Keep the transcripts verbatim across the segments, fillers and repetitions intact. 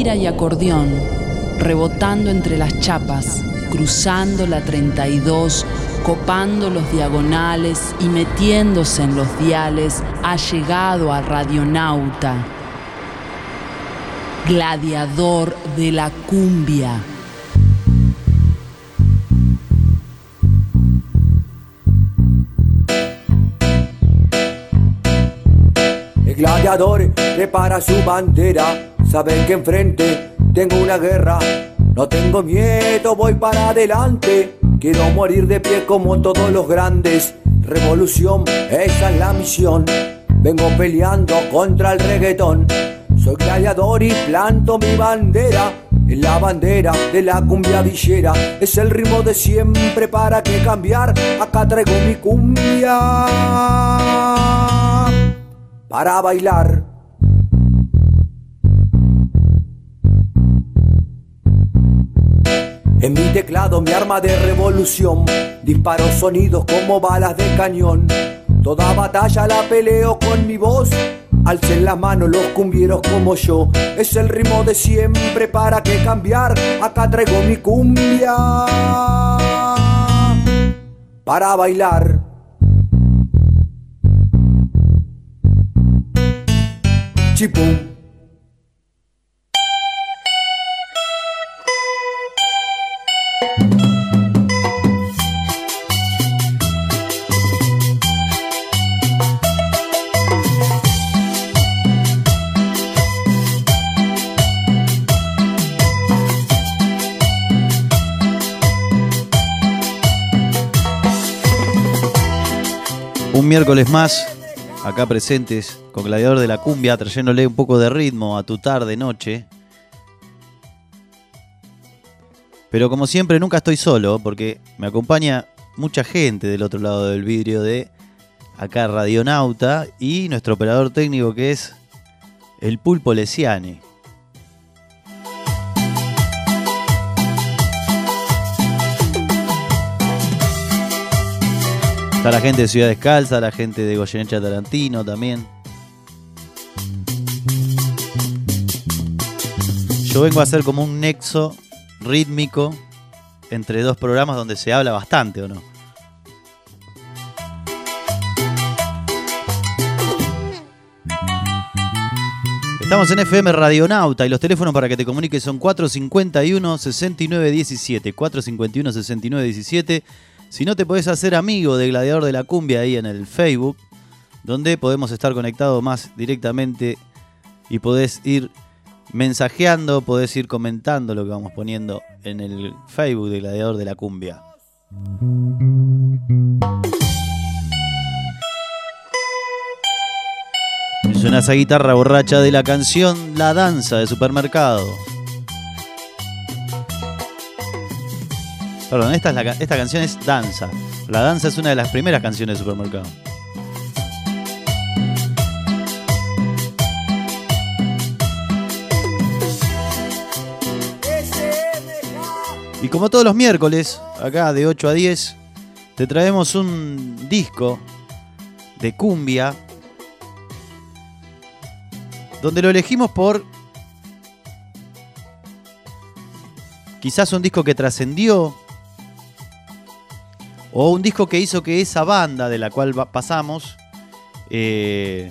lira y acordeón, rebotando entre las chapas, cruzando la treinta y dos, copando los diagonales y metiéndose en los diales, ha llegado a Radionauta, gladiador de la cumbia. El gladiador prepara su bandera, saben que enfrente tengo una guerra. No tengo miedo, voy para adelante, quiero morir de pie como todos los grandes. Revolución, esa es la misión, vengo peleando contra el reggaetón. Soy gladiador y planto mi bandera, es la bandera de la cumbia villera. Es el ritmo de siempre, ¿para qué cambiar? Acá traigo mi cumbia para bailar. En mi teclado mi arma de revolución, disparo sonidos como balas de cañón. Toda batalla la peleo con mi voz, alcen las manos los cumbieros como yo. Es el ritmo de siempre, ¿para qué cambiar? Acá traigo mi cumbia para bailar. Chipum. Un miércoles más, acá presentes con Gladiador de la Cumbia, trayéndole un poco de ritmo a tu tarde, noche. Pero como siempre, nunca estoy solo, porque me acompaña mucha gente del otro lado del vidrio de acá Radionauta y nuestro operador técnico, que es el Pulpo Lesiani. Está la gente de Ciudad Descalza, la gente de Goyeneche Tarantino también. Yo vengo a hacer como un nexo rítmico entre dos programas donde se habla bastante, ¿o no? Estamos en F M Radionauta y los teléfonos para que te comuniques son cuatro cincuenta y uno, sesenta y nueve diecisiete, cuatro cincuenta y uno, sesenta y nueve diecisiete. Si no, te podés hacer amigo de Gladiador de la Cumbia ahí en el Facebook, donde podemos estar conectados más directamente y podés ir mensajeando, podés ir comentando lo que vamos poniendo en el Facebook de Gladiador de la Cumbia. Y suena esa guitarra borracha de la canción La Danza de Supermercado. Perdón, esta, es la, esta canción es Danza. La Danza es una de las primeras canciones de Supermercado. Y como todos los miércoles, acá de ocho a diez, te traemos un disco de cumbia, donde lo elegimos por quizás un disco que trascendió, o un disco que hizo que esa banda de la cual pasamos eh,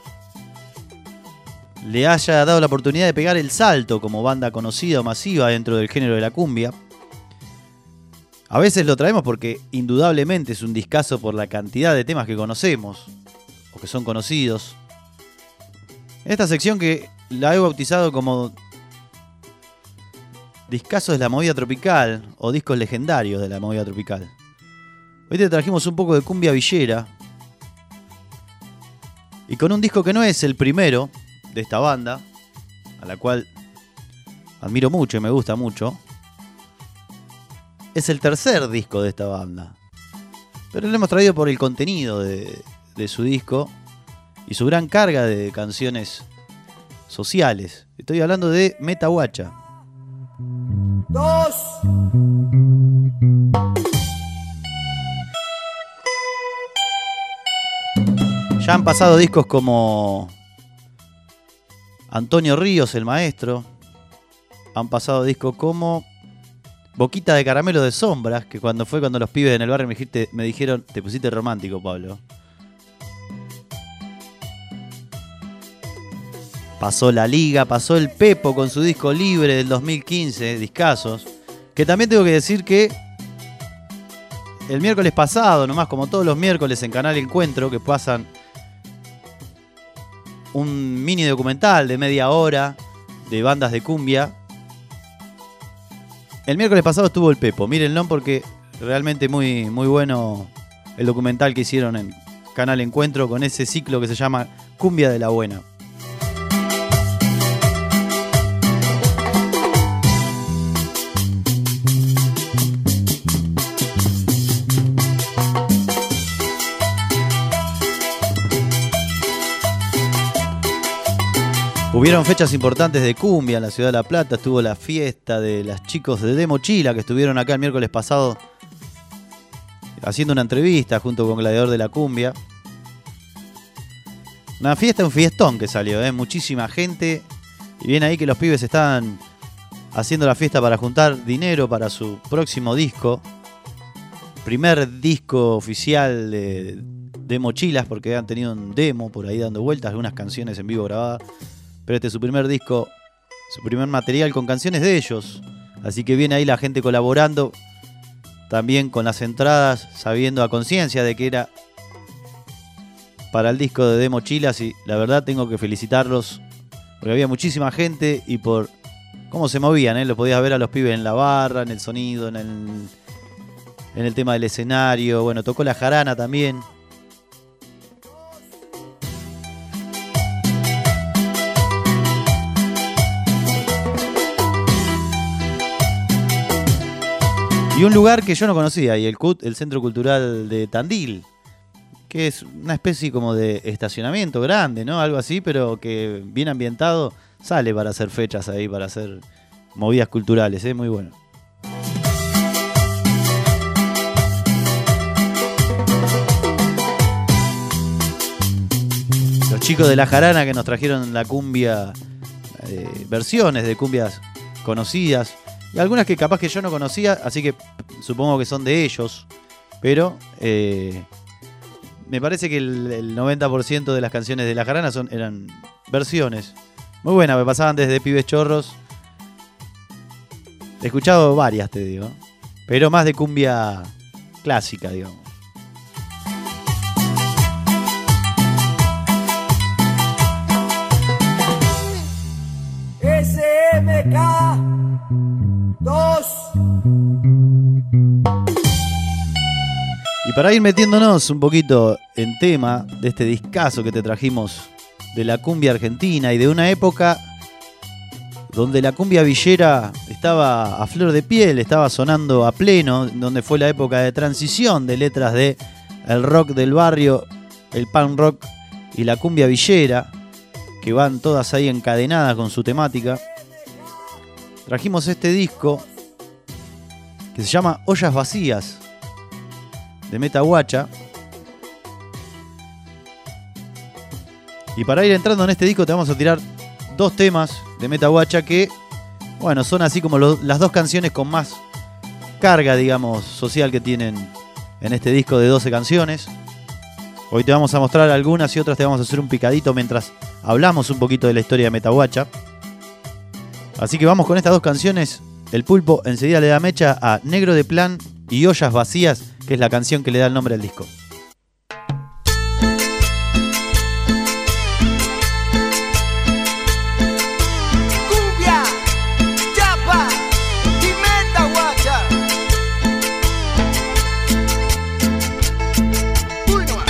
le haya dado la oportunidad de pegar el salto como banda conocida o masiva dentro del género de la cumbia. A veces lo traemos porque indudablemente es un discazo por la cantidad de temas que conocemos o que son conocidos. Esta sección que la he bautizado como discazos de la movida tropical o discos legendarios de la movida tropical. Hoy te trajimos un poco de cumbia villera y con un disco que no es el primero de esta banda, a la cual admiro mucho y me gusta mucho. Es el tercer disco de esta banda, pero lo hemos traído por el contenido de, de su disco y su gran carga de canciones sociales. Estoy hablando de Metahuacha. Dos. Ya han pasado discos como Antonio Ríos, el maestro, han pasado discos como Boquita de Caramelo de Sombras, que cuando fue cuando los pibes en el barrio me, dijiste, me dijeron, te pusiste romántico, Pablo. Pasó La Liga, pasó el Pepo con su disco Libre del dos mil quince, discazos. Que también tengo que decir que el miércoles pasado, nomás como todos los miércoles en Canal Encuentro, que pasan un mini documental de media hora de bandas de cumbia. El miércoles pasado estuvo el Pepo, mírenlo porque realmente muy, muy bueno el documental que hicieron en Canal Encuentro con ese ciclo que se llama Cumbia de la Buena. Hubieron fechas importantes de cumbia en la ciudad de La Plata. Estuvo la fiesta de los chicos de De Mochila que estuvieron acá el miércoles pasado haciendo una entrevista junto con Gladiador de la Cumbia. Una fiesta, un fiestón que salió, ¿eh? Muchísima gente. Y bien ahí que los pibes estaban haciendo la fiesta para juntar dinero para su próximo disco. Primer disco oficial de De Mochilas, porque han tenido un demo por ahí dando vueltas, algunas canciones en vivo grabadas. Pero este es su primer disco, su primer material con canciones de ellos. Así que viene ahí la gente colaborando, también con las entradas, sabiendo a conciencia de que era para el disco de De Mochilas. Y la verdad tengo que felicitarlos, porque había muchísima gente y por cómo se movían, ¿eh? Lo podías ver a los pibes en la barra, en el sonido, en el, en el tema del escenario. Bueno, tocó la jarana también. Y un lugar que yo no conocía, y el C U T, el Centro Cultural de Tandil, que es una especie como de estacionamiento grande, ¿no? Algo así, pero que bien ambientado, sale para hacer fechas ahí, para hacer movidas culturales, ¿eh? Muy bueno. Los chicos de La Jarana que nos trajeron la cumbia, eh, versiones de cumbias conocidas. Y algunas que capaz que yo no conocía, así que supongo que son de ellos. Pero eh, me parece que el, el noventa por ciento de las canciones de La Jarana son, eran versiones. Muy buenas, me pasaban desde Pibes Chorros. He escuchado varias, te digo. Pero más de cumbia clásica, digamos. S M K dos. Y para ir metiéndonos un poquito en tema de este discazo que te trajimos de la cumbia argentina y de una época donde la cumbia villera estaba a flor de piel, estaba sonando a pleno, donde fue la época de transición de letras de el rock del barrio, el punk rock y la cumbia villera, que van todas ahí encadenadas con su temática. Trajimos este disco que se llama Ollas Vacías, de Meta Guacha. Y para ir entrando en este disco te vamos a tirar dos temas de Meta Guacha que, bueno, son así como lo, las dos canciones con más carga, digamos, social que tienen en este disco de doce canciones. Hoy te vamos a mostrar algunas y otras te vamos a hacer un picadito mientras hablamos un poquito de la historia de Meta Guacha. Así que vamos con estas dos canciones. El Pulpo enseguida le da mecha a Negro de Plan y Ollas Vacías, que es la canción que le da el nombre al disco. Cumbia, chapa y Meta Guacha. Uy, no va.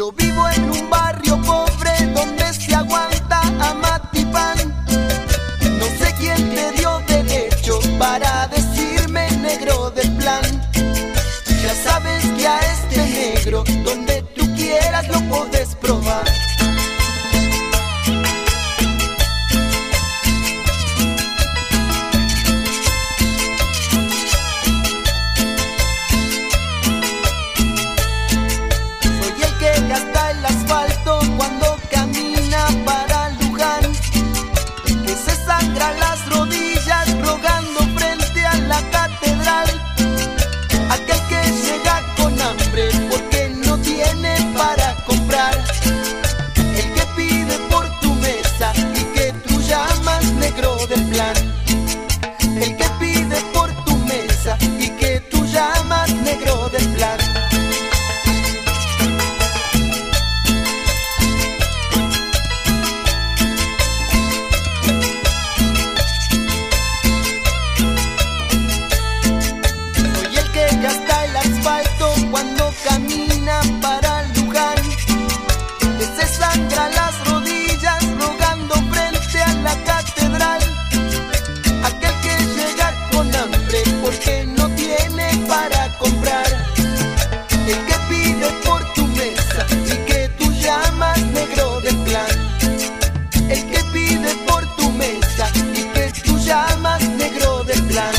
Yo vivo en un barrio pobre donde se aguanta a matipán. No sé quién te dio derecho para decirme negro del plan. Ya sabes que a este negro donde tú quieras lo podés probar. El que pide por tu mesa y que tú llamas negro del plan. Soy el que gasta el asfalto cuando camina para Luján, que se sangra las rodillas rogando frente a la catedral. Aquel que llega con hambre porque no tiene para comprar. El que pide por tu mesa y que tú llamas negro del plan. El que pide por tu mesa y que tú llamas negro del plan.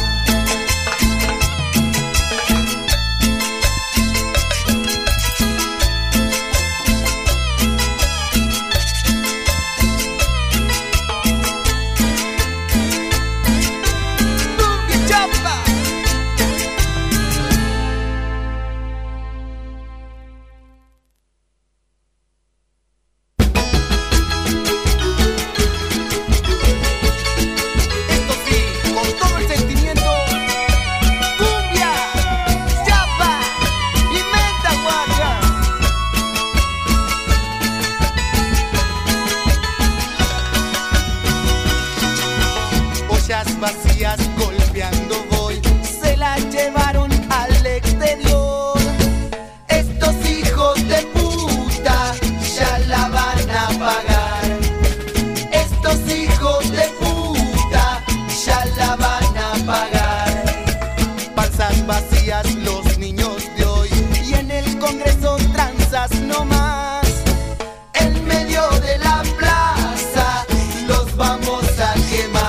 Vacías golpeando voy, se la llevaron al exterior. Estos hijos de puta ya la van a pagar. Estos hijos de puta ya la van a pagar. Panzas vacías los niños de hoy y en el Congreso tranzas no más. En medio de la plaza los vamos a quemar.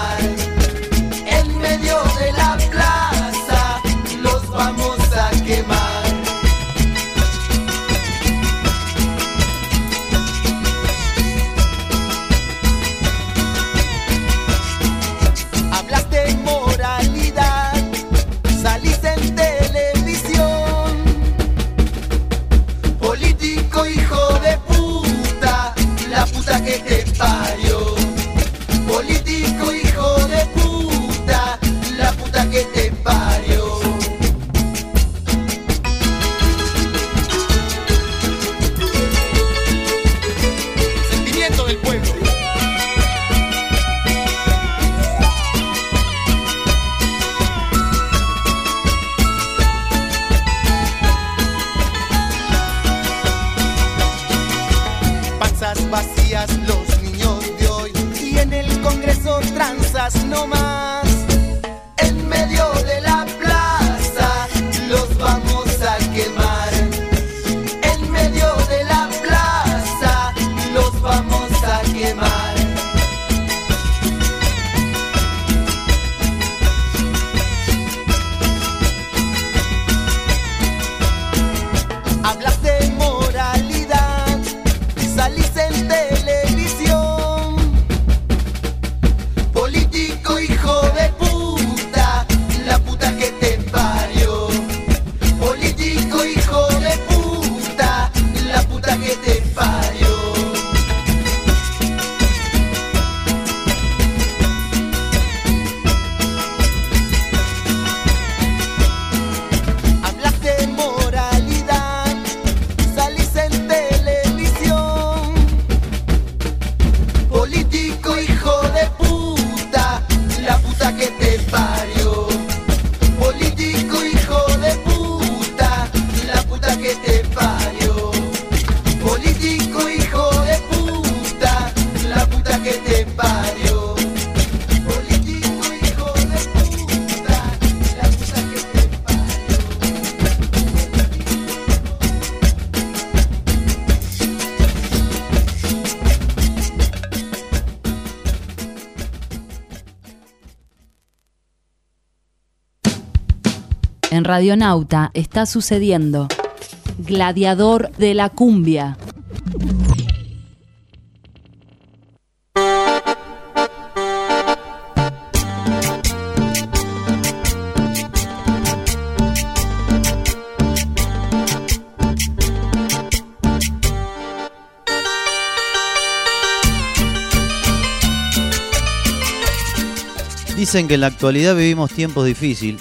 De la plaza los vamos a quemar. Hablas de moralidad, salís en televisión. Político hijo de puta, la puta que te parió. Político hijo de puta, la puta que te parió. Sentimiento del pueblo. Panzas vacías los niños de hoy y en el Congreso tranzas no más. En medio de la plaza los vamos a quemar. En medio de la plaza los vamos a quemar. Hablas de moralidad, salís en televisión. Político hijo de En Radionauta está sucediendo. Gladiador de la cumbia. Dicen que en la actualidad vivimos tiempos difíciles.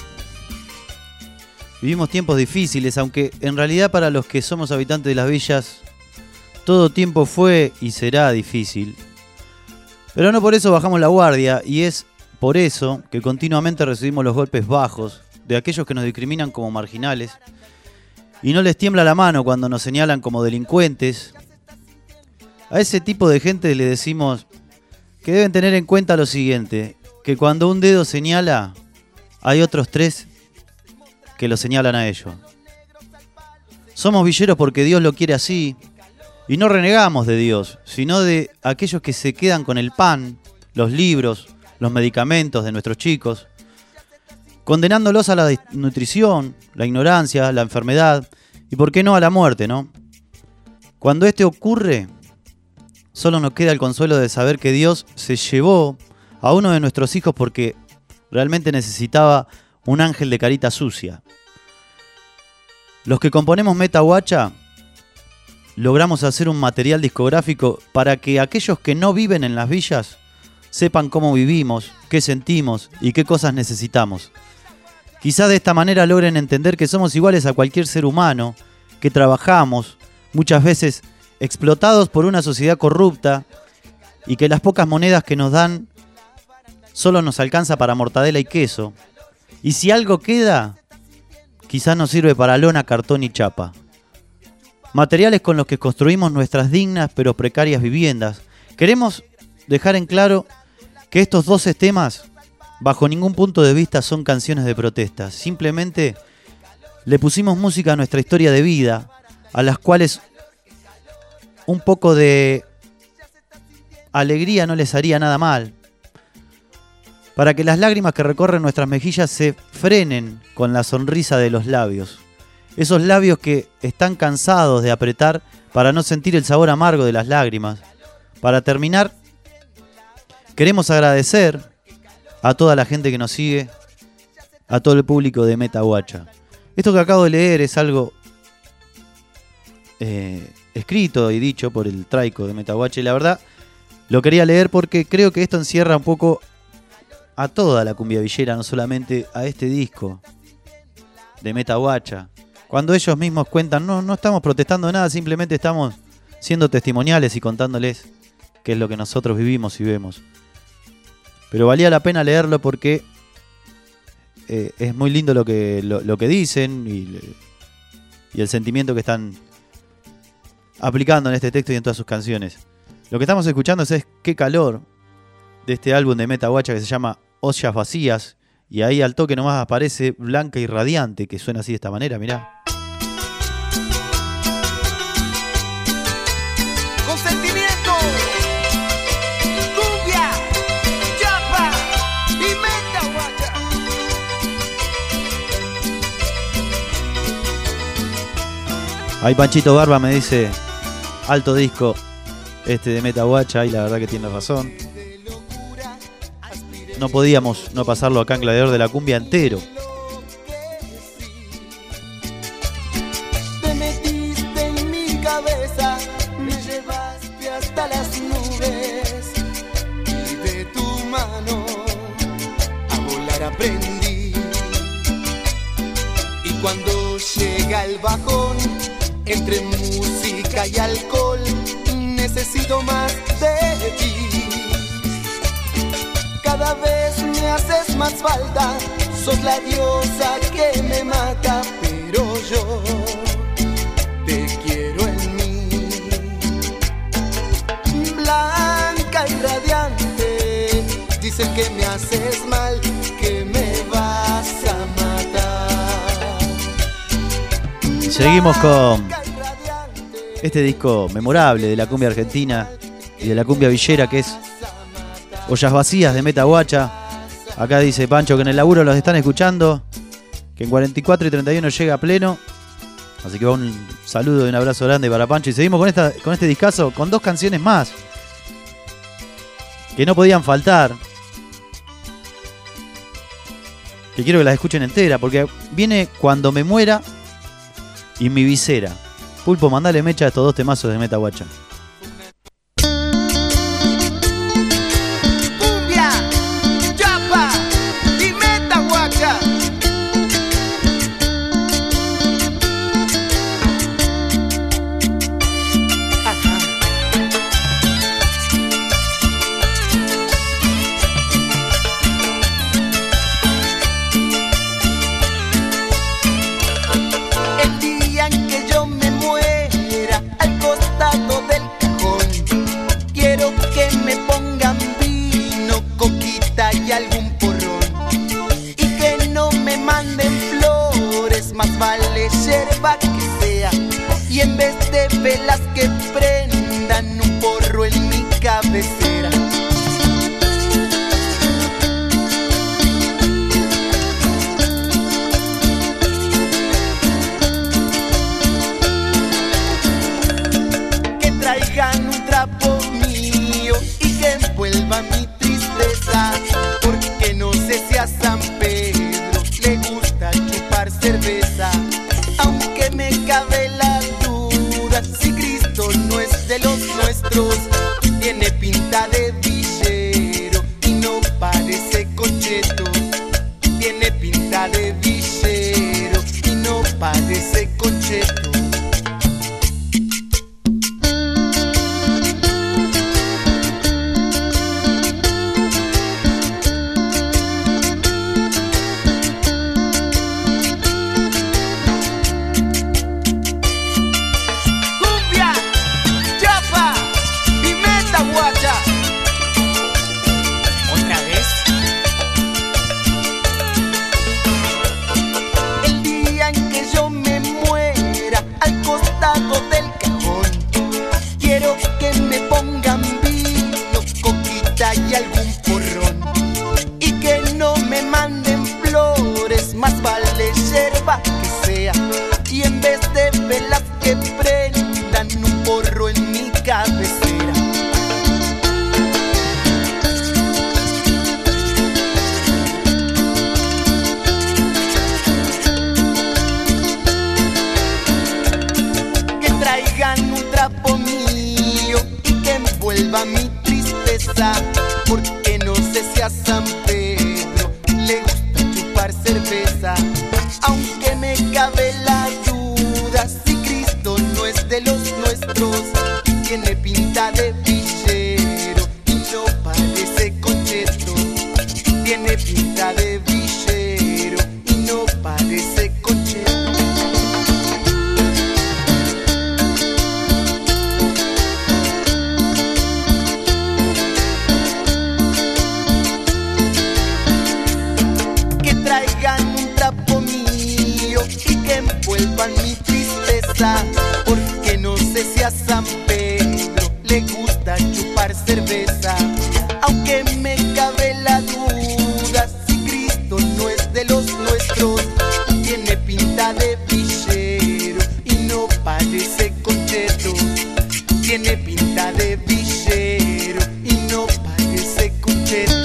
Vivimos tiempos difíciles, aunque en realidad para los que somos habitantes de las villas, todo tiempo fue y será difícil. Pero no por eso bajamos la guardia, y es por eso que continuamente recibimos los golpes bajos de aquellos que nos discriminan como marginales, y no les tiembla la mano cuando nos señalan como delincuentes. A ese tipo de gente le decimos que deben tener en cuenta lo siguiente, que cuando un dedo señala, hay otros tres que lo señalan a ellos. Somos villeros porque Dios lo quiere así, y no renegamos de Dios, sino de aquellos que se quedan con el pan, los libros, los medicamentos de nuestros chicos, condenándolos a la desnutrición, la ignorancia, la enfermedad, y por qué no a la muerte, ¿no? Cuando esto ocurre, solo nos queda el consuelo de saber que Dios se llevó a uno de nuestros hijos porque realmente necesitaba un ángel de carita sucia. Los que componemos Meta Guacha logramos hacer un material discográfico para que aquellos que no viven en las villas sepan cómo vivimos, qué sentimos y qué cosas necesitamos. Quizás de esta manera logren entender que somos iguales a cualquier ser humano, que trabajamos, muchas veces explotados por una sociedad corrupta, y que las pocas monedas que nos dan solo nos alcanza para mortadela y queso. Y si algo queda, quizás nos sirve para lona, cartón y chapa. Materiales con los que construimos nuestras dignas pero precarias viviendas. Queremos dejar en claro que estos doce temas, bajo ningún punto de vista, son canciones de protesta. Simplemente le pusimos música a nuestra historia de vida, a las cuales un poco de alegría no les haría nada mal, para que las lágrimas que recorren nuestras mejillas se frenen con la sonrisa de los labios. Esos labios que están cansados de apretar para no sentir el sabor amargo de las lágrimas. Para terminar, queremos agradecer a toda la gente que nos sigue, a todo el público de Meta Guacha. Esto que acabo de leer es algo eh, escrito y dicho por el traico de Meta Guacha, y la verdad lo quería leer porque creo que esto encierra un poco a toda la cumbia villera, no solamente a este disco de Meta Guacha. Cuando ellos mismos cuentan, no, no estamos protestando nada, simplemente estamos siendo testimoniales y contándoles qué es lo que nosotros vivimos y vemos. Pero valía la pena leerlo porque eh, es muy lindo lo que, lo, lo que dicen y, y el sentimiento que están aplicando en este texto y en todas sus canciones. Lo que estamos escuchando es Qué Calor, de este álbum de Meta Guacha que se llama Ollas Vacías, y ahí al toque nomás aparece Blanca y Radiante, que suena así de esta manera, mirá. Consentimiento, cumbia, chapa y Meta Guacha. Ahí Panchito Barba me dice, alto disco este de Meta Guacha, y la verdad que tiene razón. No podíamos no pasarlo acá en Gladiador de la Cumbia entero. Te metiste en mi cabeza, me llevaste hasta las nubes y de tu mano a volar aprendí. Y cuando llega el bajón, entre música y alcohol, necesito más de ti. Cada vez me haces más falta, sos la diosa que me mata, pero yo te quiero en mí. Blanca y radiante, dicen que me haces mal, que me vas a matar. Seguimos con este disco memorable de la cumbia argentina y de la cumbia villera, que es Ollas Vacías de Meta Guacha. Acá dice Pancho que en el laburo los están escuchando que en cuarenta y cuatro y treinta y uno llega a pleno. Así que va un saludo y un abrazo grande para Pancho. Y seguimos con, esta, con este discazo, con dos canciones más que no podían faltar. Que quiero que las escuchen entera, porque viene Cuando me muera y Mi visera. Pulpo, mandale mecha a estos dos temazos de Meta Guacha. Cumbia, chapa y Meta Guacha. Ajá. El día en que yo me muera, al costado del cajón, quiero que me pongan vino, coquita y algún porrón, y que no me manden flores, más vale yerba que sea, y en vez de velas que prendan un porro en mi cabecera. Que traigan un trapo mío y que envuelva mi tristeza, porque no sé si a San Pedro le gusta chupar cerveza, aunque me cabe la duda si Cristo no es de los nuestros. Tiene pinta de villero y no parece concheto. Tiene pinta de villero y no parece concheto. Cumbia, chapa y Meta Guacha. ¿Otra vez? El día en que yo me muera, al costado del cajón, quiero que me pongan vino, coquita y algún porrón, y que no me manden flores, más vale yerba que sea, y en vez de velas que prendan un porro en mi cabecera. Que traigan un trapo mío y que envuelva mi tristeza, porque no sé si a San Pedro le gusta chupar cerveza, aunque me cabe la duda si Cristo no es de los nuestros. Tiene pinta de villero y no parece concheto. Tiene pinta de villero y no parece concheto. Que traigan un trapo mío y que envuelvan mi tristeza, porque no sé si a San Pedro le gusta chupar cerveza, aunque me cabe la duda si Cristo no es de los nuestros. Tiene pinta de villero y no parece concheto. Tiene pinta de villero y no parece concheto.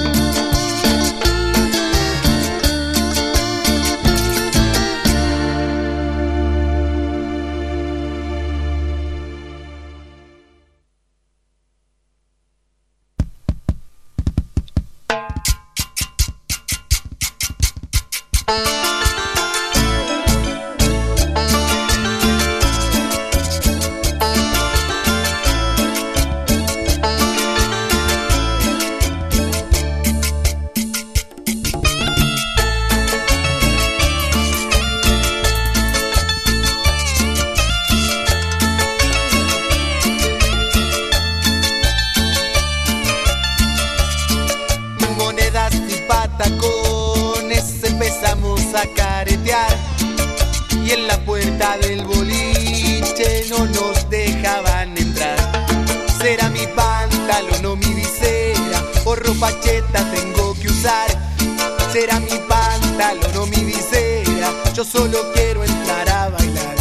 Monedas y patacones empezamos a caretear, y en la puerta del boliche no nos dejaban entrar. Será mi pantalón o mi visera, o ropa cheta tengo que usar. Será mi pantalón o mi visera, yo solo quiero entrar a bailar.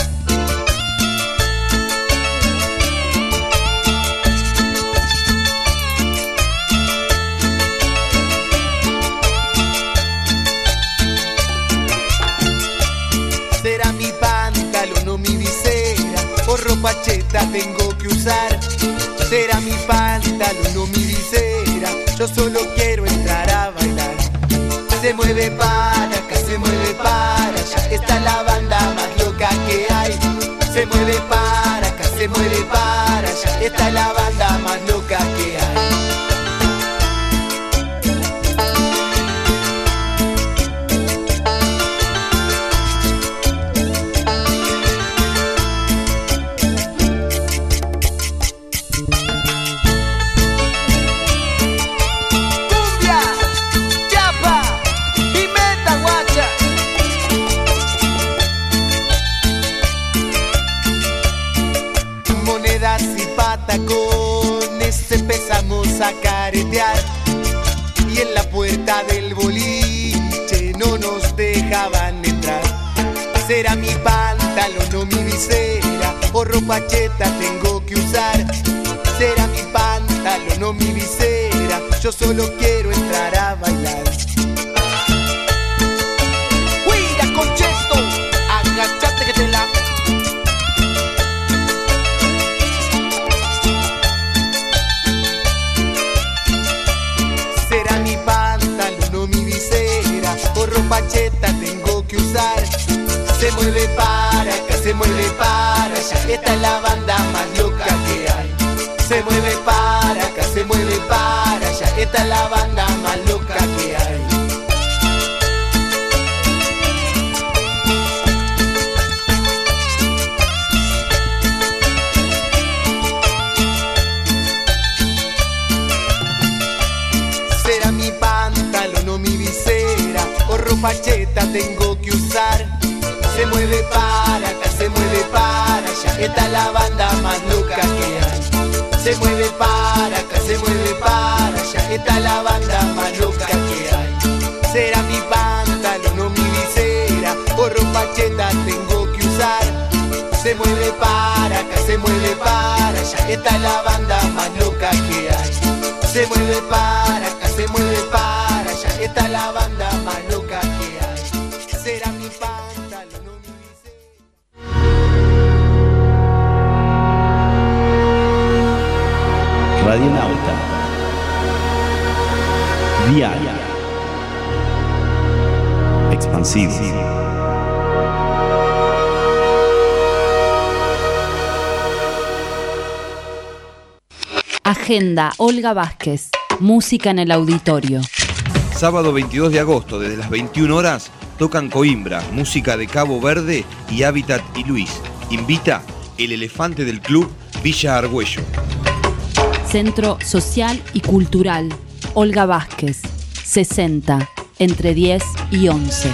Será mi pantalón o mi visera, o ropa cheta tengo que usar. Será mi pantalón o mi visera, yo solo quiero entrar a bailar. Se mueve para acá, se mueve para allá, esta es la banda más loca que hay. Se mueve para acá, se mueve para allá, esta es la banda más loca que hay. Tacones empezamos a caretear y en la puerta del boliche no nos dejaban entrar. Será mi pantalón o mi visera, o ropa cheta tengo que usar. Será mi pantalón o mi visera, yo solo quiero entrar a bailar. ¡Cuida, Conchesto! Agachate que te la... ropa cheta tengo que usar. Se mueve para acá, se mueve para allá, esta es la banda más loca que hay. Se mueve para acá, se mueve para allá, esta es la banda más loca que hay. Será mi pantalón o mi visera, o ropa cheta tengo que usar. Se mueve para acá, se mueve para allá, esta es la banda más loca que hay. Se mueve para acá, se mueve para allá, esta es la banda más loca que hay. Será mi pantalón o mi visera, o ropa cheta tengo que usar. Se mueve para acá, se mueve para allá, esta es la banda más loca que hay. Se mueve para acá, se mueve para allá, esta es la banda más loca que hay. Será mi pantalón o mi visera. Radionauta. Diaria. Expansivo. Agenda Olga Vázquez. Música en el auditorio. Sábado veintidós de agosto, desde las veintiuna horas, tocan Coimbra, música de Cabo Verde y Hábitat y Luis. Invita el elefante del club Villa Argüello. Centro Social y Cultural Olga Vázquez, sesenta, entre diez y once.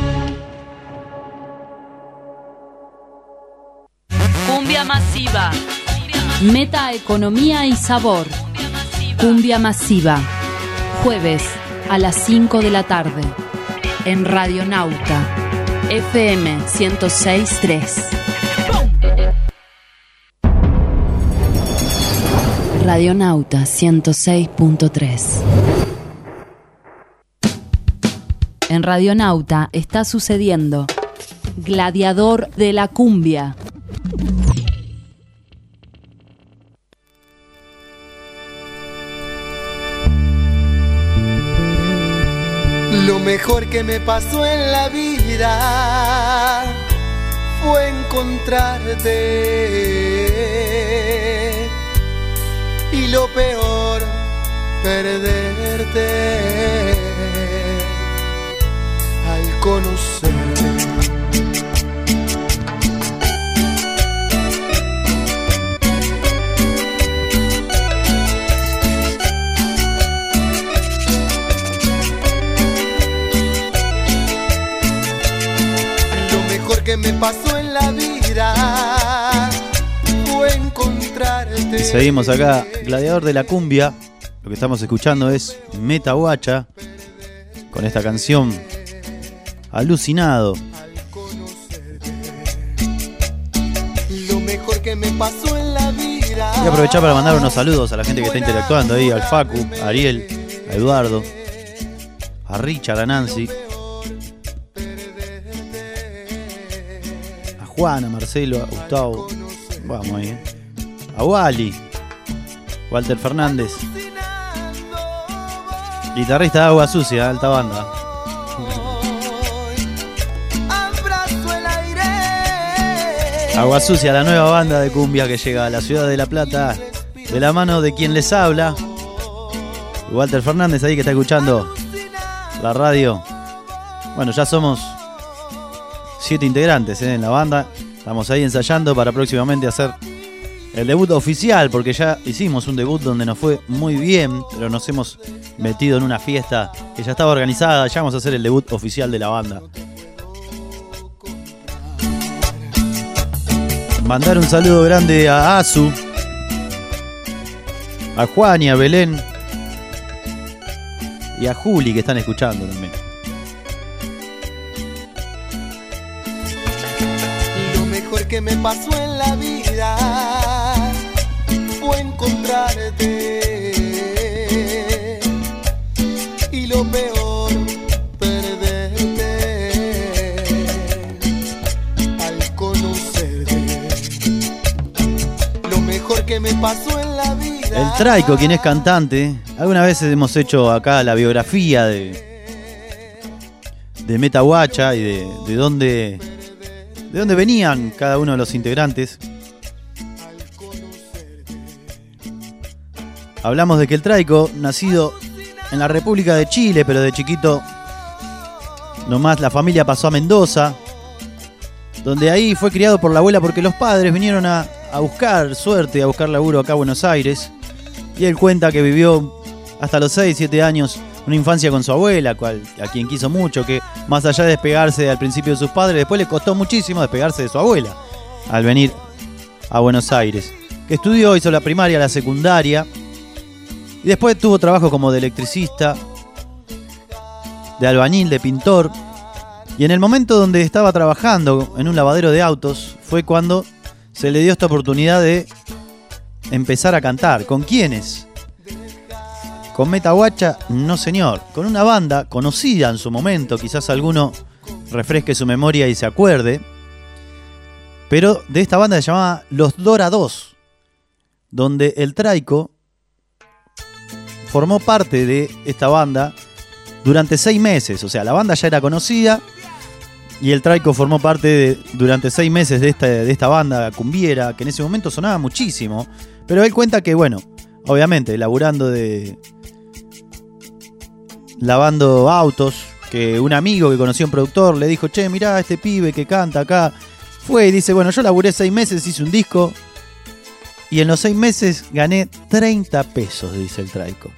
Cumbia masiva. Meta Economía y Sabor. Cumbia masiva. Jueves a las cinco de la tarde. En Radionauta. F M ciento seis punto tres. Radionauta ciento seis punto tres. En Radionauta está sucediendo Gladiador de la Cumbia. Lo mejor que me pasó en la vida fue encontrarte, y lo peor, perderte al conocerte. Que me pasó en la vida fue encontrarte. Y seguimos acá, Gladiador de la Cumbia. Lo que estamos escuchando es Meta Guacha con esta canción Alucinado. Voy a aprovechar para mandar unos saludos a la gente que está interactuando ahí, al Facu, a Ariel, a Eduardo, a Richard, a Nancy, a Juan, a Marcelo, a Gustavo, vamos ahí, a Wally, Walter Fernández, guitarrista de Agua Sucia, alta banda. Agua Sucia, la nueva banda de cumbia que llega a la ciudad de La Plata de la mano de quien les habla, Walter Fernández, ahí que está escuchando la radio. Bueno, ya somos siete integrantes ¿eh? en la banda. Estamos ahí ensayando para próximamente hacer el debut oficial, porque ya hicimos un debut donde nos fue muy bien, pero nos hemos metido en una fiesta que ya estaba organizada. Ya vamos a hacer el debut oficial de la banda. Mandar un saludo grande a Azu, a Juan y a Belén y a Juli, que están escuchando también. Lo mejor que me pasó en la vida fue encontrarte, y lo peor, perderte al conocerte. Lo mejor que me pasó en la vida. El Traico, quien es cantante, algunas veces hemos hecho acá la biografía de de Meta Guacha y de, de dónde de dónde venían cada uno de los integrantes. Hablamos de que el Traico, nacido en la República de Chile, pero de chiquito nomás la familia pasó a Mendoza, donde ahí fue criado por la abuela porque los padres vinieron a, a buscar suerte, a buscar laburo acá a Buenos Aires. Y él cuenta que vivió hasta los seis, siete años una infancia con su abuela, cual, a quien quiso mucho, que más allá de despegarse al principio de sus padres, después le costó muchísimo despegarse de su abuela al venir a Buenos Aires. Que estudió, hizo la primaria, la secundaria, y después tuvo trabajo como de electricista, de albañil, de pintor. Y en el momento donde estaba trabajando en un lavadero de autos fue cuando se le dio esta oportunidad de empezar a cantar. ¿Con quiénes? Con Meta Guacha, no señor. Con una banda conocida en su momento, quizás alguno refresque su memoria y se acuerde. Pero de esta banda se llamaba Los Dora dos, donde el Traico formó parte de esta banda durante seis meses. O sea, la banda ya era conocida y el Traico formó parte de, durante seis meses de esta, de esta banda cumbiera, que en ese momento sonaba muchísimo. Pero él cuenta que, bueno, obviamente, laburando de... lavando autos, que un amigo que conoció un productor le dijo, che, mirá, este pibe que canta acá. Fue y dice, bueno, yo laburé seis meses, hice un disco, y en los seis meses gané treinta pesos, dice el Traico.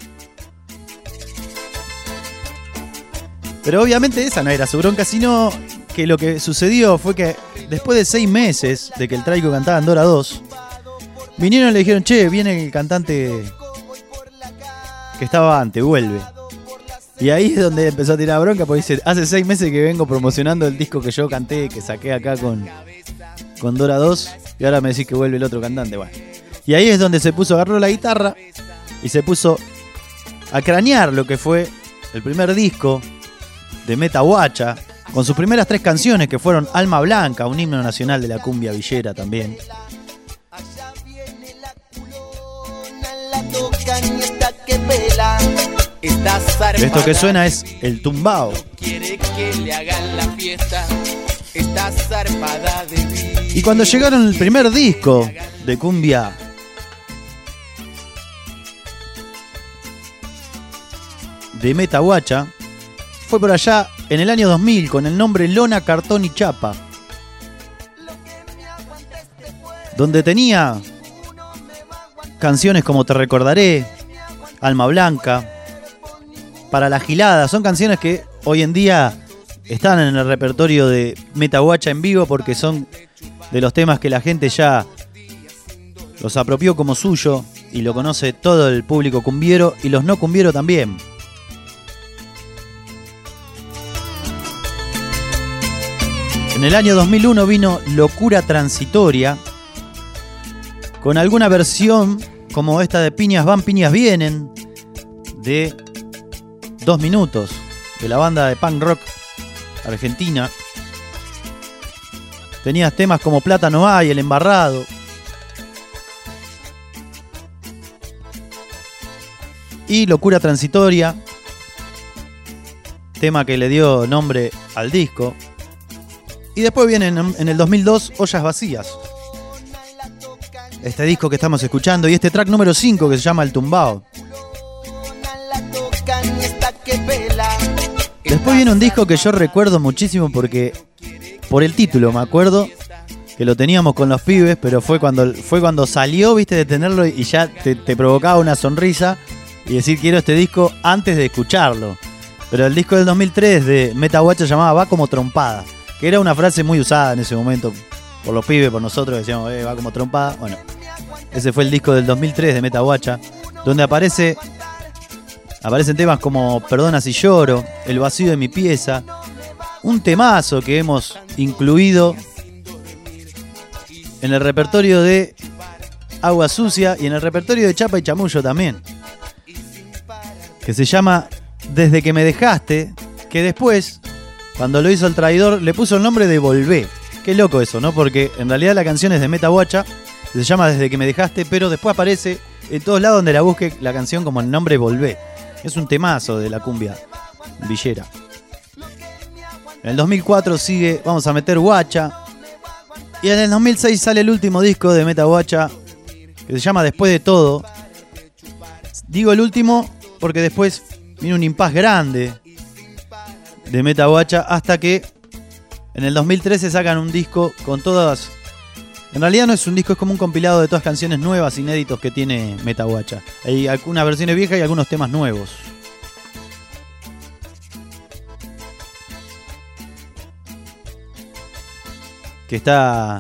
Pero obviamente esa no era su bronca, sino que lo que sucedió fue que después de seis meses de que el Traico cantaba en Dora dos, vinieron y le dijeron, che, viene el cantante que estaba antes, vuelve. Y ahí es donde empezó a tirar bronca, porque dice, hace seis meses que vengo promocionando el disco que yo canté, que saqué acá con, con Dora dos, y ahora me decís que vuelve el otro cantante. Bueno. Y ahí es donde se puso, agarró la guitarra y se puso a cranear lo que fue el primer disco de Meta Guacha, con sus primeras tres canciones, que fueron Alma Blanca, un himno nacional de la cumbia villera también. Esto que suena es El Tumbao. Quiere que le hagan la fiesta. Está zarpada de vida. Y cuando llegaron el primer disco de cumbia de Meta Guacha, fue por allá en el año dos mil con el nombre Lona, Cartón y Chapa, donde tenía canciones como Te Recordaré, Alma Blanca, Para la Gilada. Son canciones que hoy en día están en el repertorio de Meta Guacha en vivo, porque son de los temas que la gente ya los apropió como suyo y lo conoce todo el público cumbiero y los no cumbiero también. En el año dos mil uno vino Locura Transitoria, con alguna versión como esta de Piñas van, piñas vienen, de dos minutos, de la banda de punk rock argentina. Tenías temas como Plata no hay, El embarrado. Y Locura transitoria, tema que le dio nombre al disco. Y después viene en, en el dos mil dos Ollas vacías, este disco que estamos escuchando, y este track número cinco que se llama El tumbao. Después viene un disco que yo recuerdo muchísimo porque por el título me acuerdo que lo teníamos con los pibes, pero fue cuando, fue cuando salió, viste, de tenerlo y ya te, te provocaba una sonrisa y decir quiero este disco antes de escucharlo. Pero el disco del dos mil tres de Meta Guacha llamaba Va como trompada, que era una frase muy usada en ese momento por los pibes, por nosotros, decíamos eh, va como trompada. Bueno, ese fue el disco del dos mil tres de Meta Guacha, donde aparece aparecen temas como Perdona si lloro, El vacío de mi pieza, un temazo que hemos incluido en el repertorio de Agua Sucia y en el repertorio de Chapa y Chamullo también, que se llama Desde que me dejaste, que después, cuando lo hizo El Traidor, le puso el nombre de Volvé. Qué loco eso, ¿no? Porque en realidad la canción es de Meta Guacha, se llama Desde que me dejaste, pero después aparece en todos lados donde la busque la canción como el nombre Volvé. Es un temazo de la cumbia villera. En el dos mil cuatro sigue Vamos a meter Guacha. Y en el dos mil seis sale el último disco de Meta Guacha, que se llama Después de todo. Digo el último porque después viene un impas grande de Meta Guacha hasta que en el dos mil trece sacan un disco con todas... En realidad no es un disco, es como un compilado de todas canciones nuevas, inéditos que tiene Meta Guacha. Hay algunas versiones viejas y algunos temas nuevos. Que está...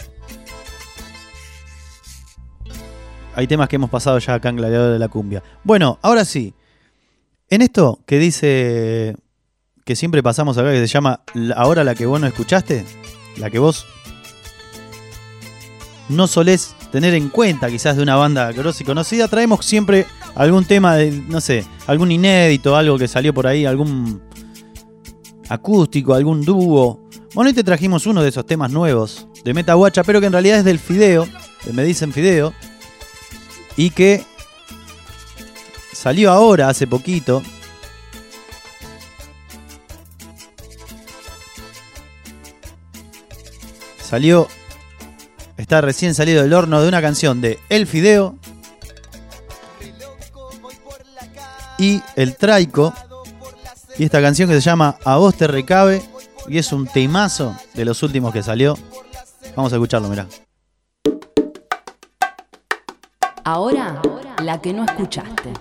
Hay temas que hemos pasado ya acá en Gladiador de la Cumbia. Bueno, ahora sí. En esto que dice... que siempre pasamos acá, que se llama Ahora la que vos no escuchaste, la que vos no solés tener en cuenta quizás de una banda grosa y conocida, traemos siempre algún tema de, no sé, algún inédito, algo que salió por ahí, algún acústico, algún dúo. Bueno, hoy te trajimos uno de esos temas nuevos de Meta Guacha, pero que en realidad es del Fideo, de Me Dicen Fideo, y que salió ahora, hace poquito. Salió, está recién salido del horno de una canción de El Fideo y El Traico. Y esta canción que se llama A vos te recabe. Y es un temazo de los últimos que salió. Vamos a escucharlo, mirá. Ahora, la que no escuchaste.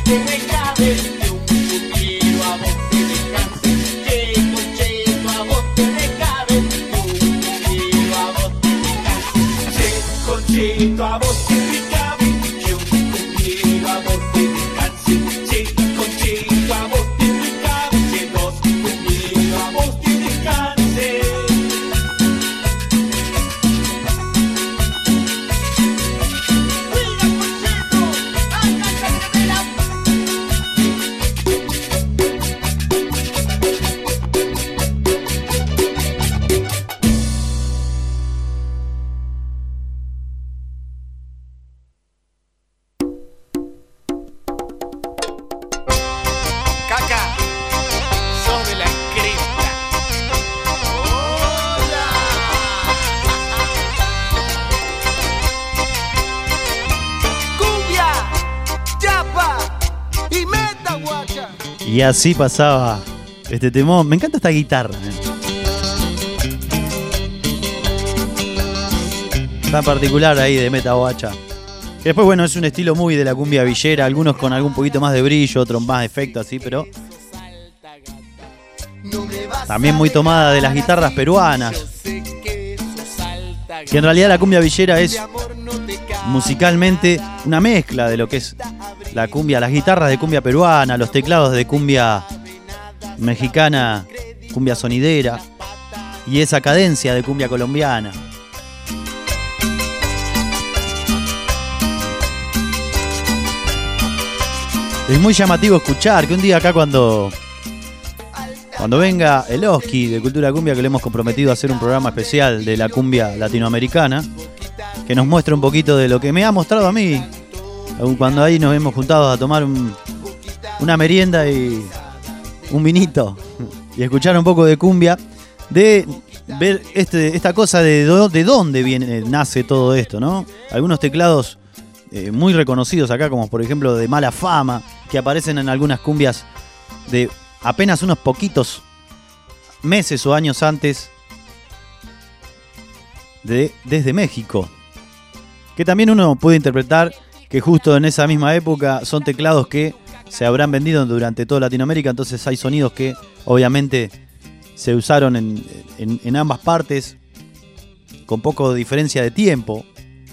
te decabe, que un puntero a vos te descanse. Che, concheto, a vos te decabe, que un puntero a vos te descanse. Che, concheto, a vos te decabe, que un puntero a vos te descanse. Che, concheto, a vos te decabe, que dos puntero a vos te descanse. Caca, sos de la cripta. ¡Hola! Cumbia, chapa y meta guacha. Y así pasaba este temón. Me encanta esta guitarra. eh. Tan particular ahí de Meta Guacha. Que después, bueno, es un estilo muy de la cumbia villera. Algunos con algún poquito más de brillo, otros más de efecto así, pero también muy tomada de las guitarras peruanas. Que en realidad la cumbia villera es musicalmente una mezcla de lo que es la cumbia, las guitarras de cumbia peruana, los teclados de cumbia mexicana, cumbia sonidera, y esa cadencia de cumbia colombiana. Es muy llamativo escuchar que un día acá cuando cuando venga el Oski de Cultura Cumbia, que le hemos comprometido a hacer un programa especial de la cumbia latinoamericana, que nos muestre un poquito de lo que me ha mostrado a mí, cuando ahí nos hemos juntado a tomar un, una merienda y un vinito y escuchar un poco de cumbia, de ver este, esta cosa de, do, de dónde viene, nace todo esto, ¿no? Algunos teclados eh, muy reconocidos acá, como por ejemplo de Mala Fama, que aparecen en algunas cumbias de apenas unos poquitos meses o años antes de desde México, que también uno puede interpretar que justo en esa misma época son teclados que se habrán vendido durante toda Latinoamérica, entonces hay sonidos que obviamente se usaron en, en, en ambas partes con poco diferencia de tiempo.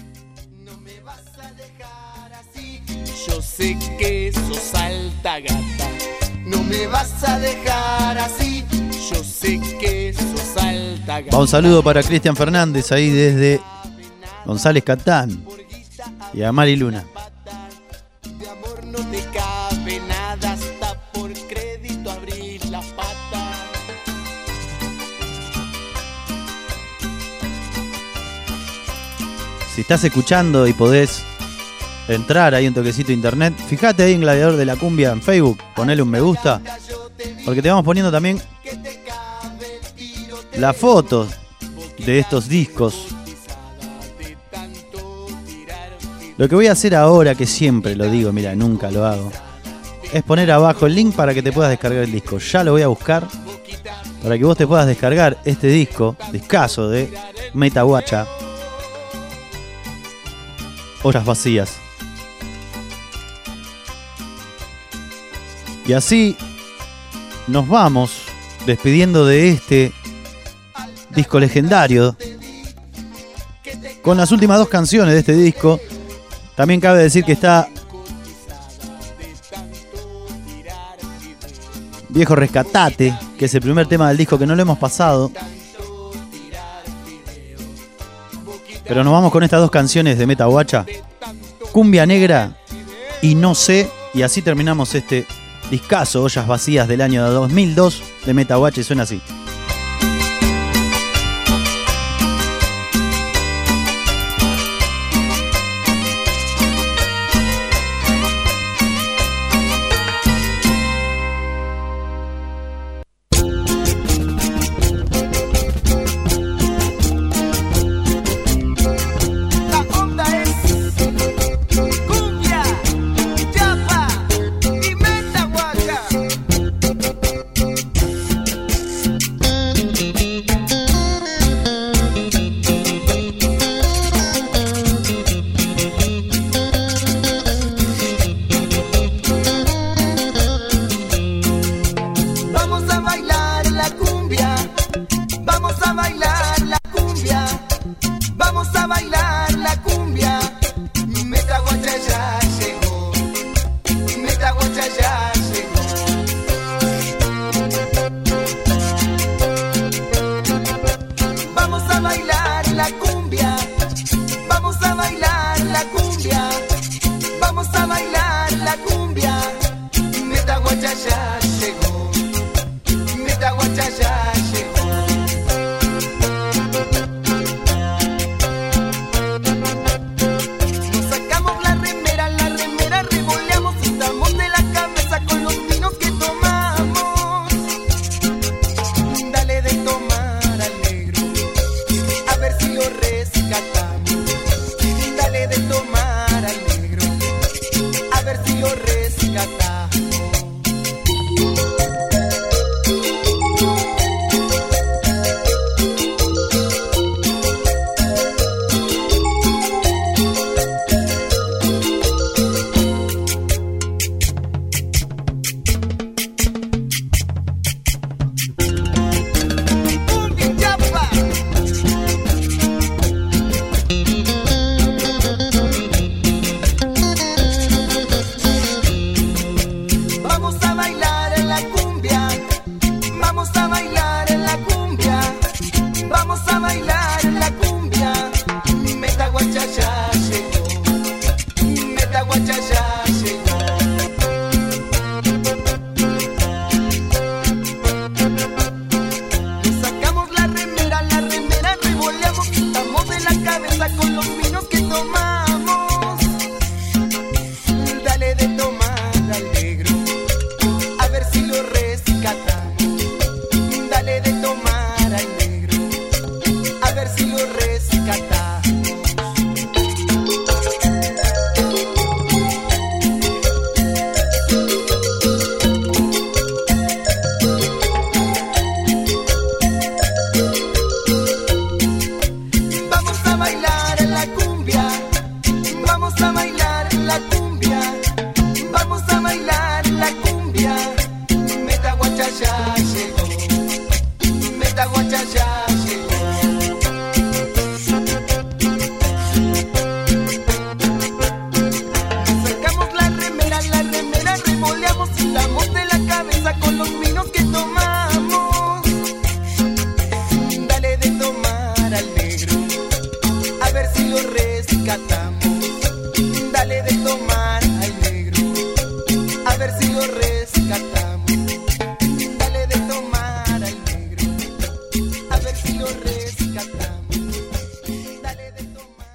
Yo sé que sos alta gata, no me vas a dejar así. Yo sé que sos alta gata. Va un saludo para Cristian Fernández ahí desde González Catán y a Mari Luna. De amor no te cabe nada, hasta por crédito abrir la pata. Si estás escuchando y podés entrar ahí un toquecito de internet, fíjate ahí en Gladiador de la Cumbia en Facebook, ponele un me gusta, porque te vamos poniendo también las fotos de estos discos. Lo que voy a hacer ahora, que siempre lo digo, mira, nunca lo hago, es poner abajo el link para que te puedas descargar el disco. Ya lo voy a buscar para que vos te puedas descargar este disco, discazo de Meta Guacha, Horas Vacías. Y así nos vamos despidiendo de este disco legendario con las últimas dos canciones de este disco. También cabe decir que está Viejo Rescatate, que es el primer tema del disco que no lo hemos pasado. Pero nos vamos con estas dos canciones de Meta Guacha, Cumbia Negra y No Sé. Y así terminamos este discazo, Ollas Vacías, del año dos mil dos de Meta Guacha, y suena así. Vamos a bailar la cumbia. Metaguacha ya llegó. Metaguacha ya llegó. Nos sacamos la remera, la remera revoleamos, estamos de la cabeza con los vinos que tomamos. Dale de tomar al negro, a ver si lo rescatamos. Dale de tomar al negro, a ver si lo rescatamos. ¡Cumbia chapa! Vamos a bailar en la cumbia, vamos a bailar en la cumbia, vamos a bailar en la cumbia. Metaguacha ya llegó, Metaguacha ya llegó. Nos sacamos la remera, la remera revoleamos, estamos de la cabeza con los vinos que tomamos. Dale de tomar al negro, a ver si lo rescatamos. Dale de tomar al negro, a ver si lo rescatamos. Vamos a bailar en la cumbia, vamos a bailar en la cumbia, vamos a bailar en la cumbia. Metaguacha ya llegó, Metaguacha ya llegó. Sacamos la remera, la remera revoleamos, estamos de la cabeza con los vinos que tomamos. Dale de tomar al negro, a ver si lo rescatamos. Dale de tomar al negro, a ver si lo rescatamos. Dale de tomar al negro, a ver si lo rescatamos. Dale de tomar.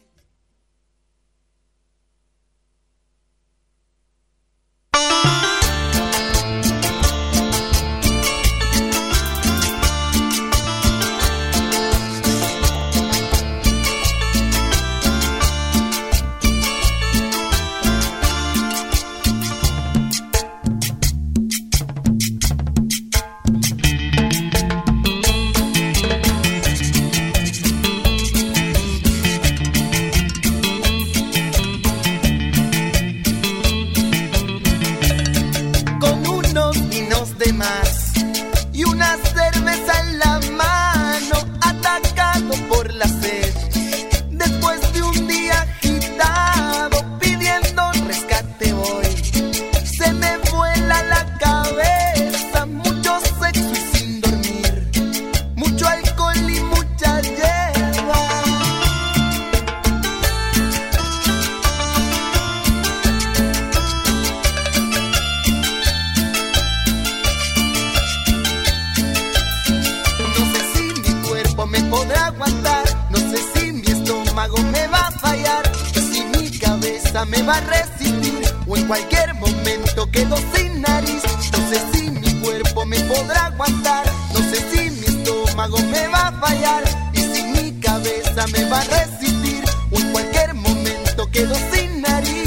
Con unos vinos de más y una cerveza en la mano, atacado por la sed, después de un día agitado, pidiendo rescate voy. Se me vuela la cabeza, mucho sexo y sin dormir, mucho alcohol y mucha hierba. No sé si mi cuerpo me podrá aguantar, no sé si mi estómago me va a fallar, si mi cabeza me va a resistir o en cualquier momento quedo sin nariz. No sé si mi cuerpo me podrá aguantar, no sé si mi estómago me va a fallar y si mi cabeza me va a resistir o en cualquier momento quedo sin nariz.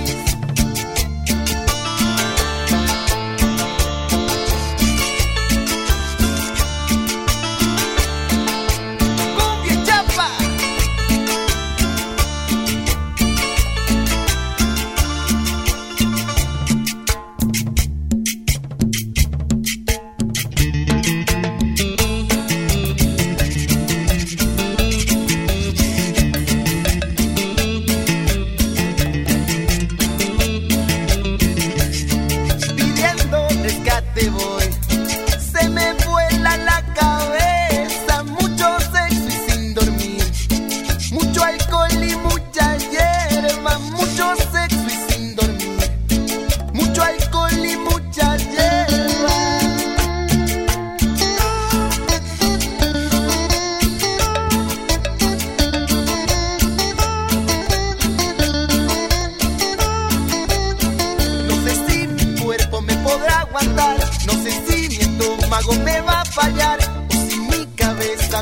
¡Cumbia chapa!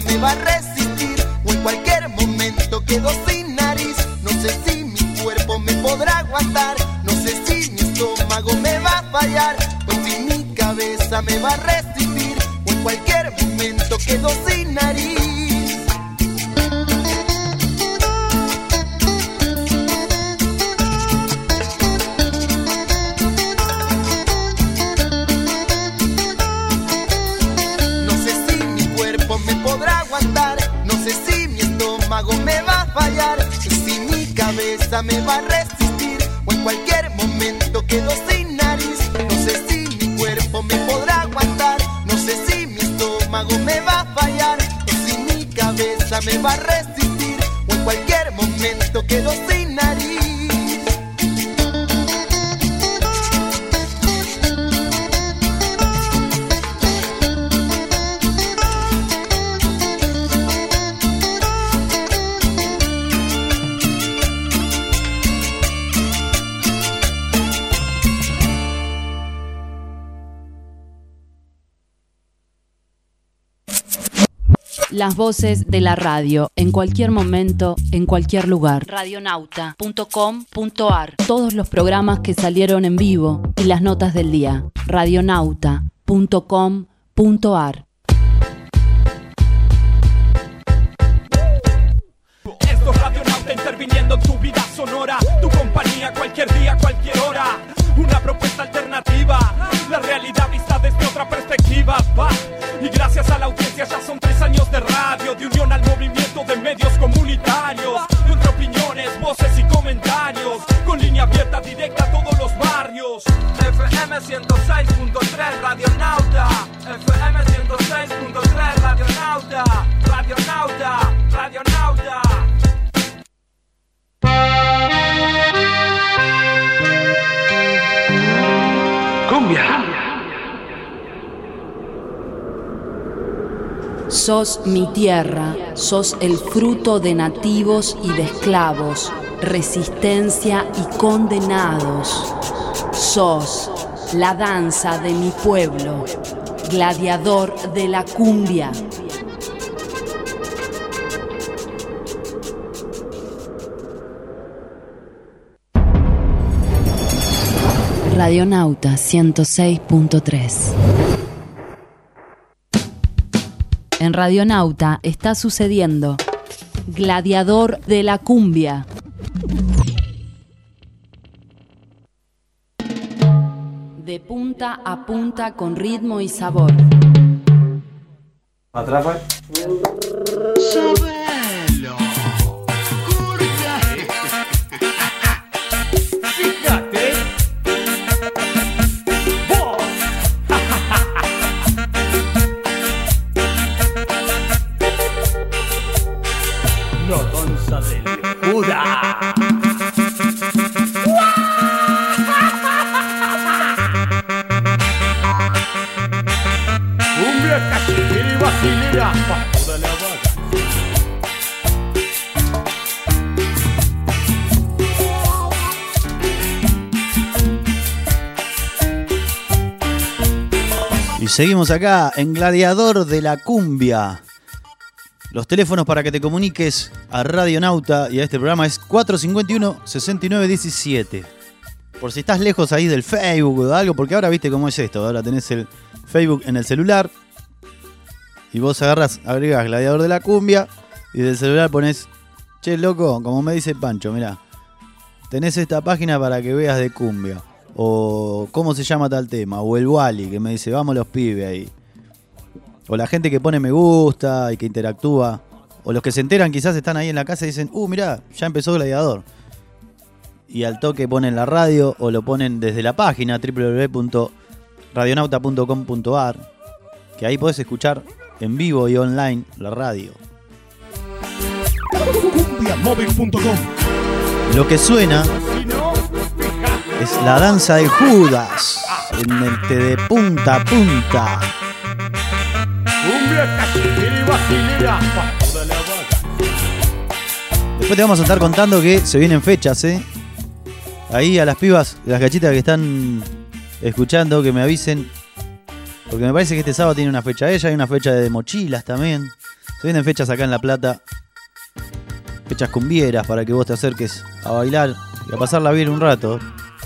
me va a resistir o en cualquier momento quedo sin nariz. No sé si mi cuerpo me podrá aguantar, no sé si mi estómago me va a fallar o si mi cabeza me va a resistir o en cualquier momento quedo sin nariz. Me va a fallar, si mi cabeza me va a resistir o en cualquier momento quedo sin nariz. No sé si mi cuerpo me podrá aguantar, no sé si mi estómago me va a fallar o si mi cabeza me va a resistir o en cualquier momento quedo sin nariz. Las voces de la radio, en cualquier momento, en cualquier lugar. radionauta punto com punto ar. Todos los programas que salieron en vivo y las notas del día. radionauta punto com punto ar. Esto es Radionauta interviniendo en tu vida sonora. Tu compañía cualquier día, cualquier hora. Una propuesta alternativa. La realidad vista desde otra perspectiva. Va. Y gracias a la audiencia ya son tres años de radio, de unión al movimiento de medios comunitarios, entre opiniones, voces y comentarios, con línea abierta directa a todos los barrios. F M ciento seis punto tres Radionauta, F M ciento seis punto tres Radionauta, Radionauta, Radionauta. Cumbia. Sos mi tierra, sos el fruto de nativos y de esclavos, resistencia y condenados. Sos la danza de mi pueblo, gladiador de la cumbia. Radionauta ciento seis punto tres. En Radionauta está sucediendo Gladiador de la Cumbia. De punta a punta con ritmo y sabor. Atrás, Sabelo. Curta. Fíjate. Vos. La danza del Jura. Cumbia cachilera y vacilera pa' toda la vaga. Y seguimos acá en Gladiador de la Cumbia. Los teléfonos para que te comuniques a Radionauta y a este programa es cuatro cinco uno, seis nueve uno siete. Por si estás lejos ahí del Facebook o de algo, porque ahora viste cómo es esto. Ahora tenés el Facebook en el celular y vos agarras, agregás Gladiador de la Cumbia y del celular pones, che loco, como me dice Pancho, mirá, tenés esta página para que veas de cumbia. O cómo se llama tal tema. O el Wally que me dice, vamos los pibes ahí. O la gente que pone me gusta y que interactúa. O los que se enteran quizás están ahí en la casa y dicen, uh, mirá, ya empezó Gladiador. Y al toque ponen la radio o lo ponen desde la página doble u doble u doble u punto radionauta punto com punto ar, que ahí podés escuchar en vivo y online la radio. Cumbiamóvil punto com. Lo que suena es la danza de Judas en el te de punta a punta. Cumbia cachilera y vacilera pa' toda la vaga. Después te vamos a estar contando que se vienen fechas, ¿eh? Ahí a las pibas, las gachitas que están escuchando, que me avisen. Porque me parece que este sábado tiene una fecha ella y una fecha de mochilas también. Se vienen fechas acá en La Plata. Fechas cumbieras para que vos te acerques a bailar y a pasarla bien un rato.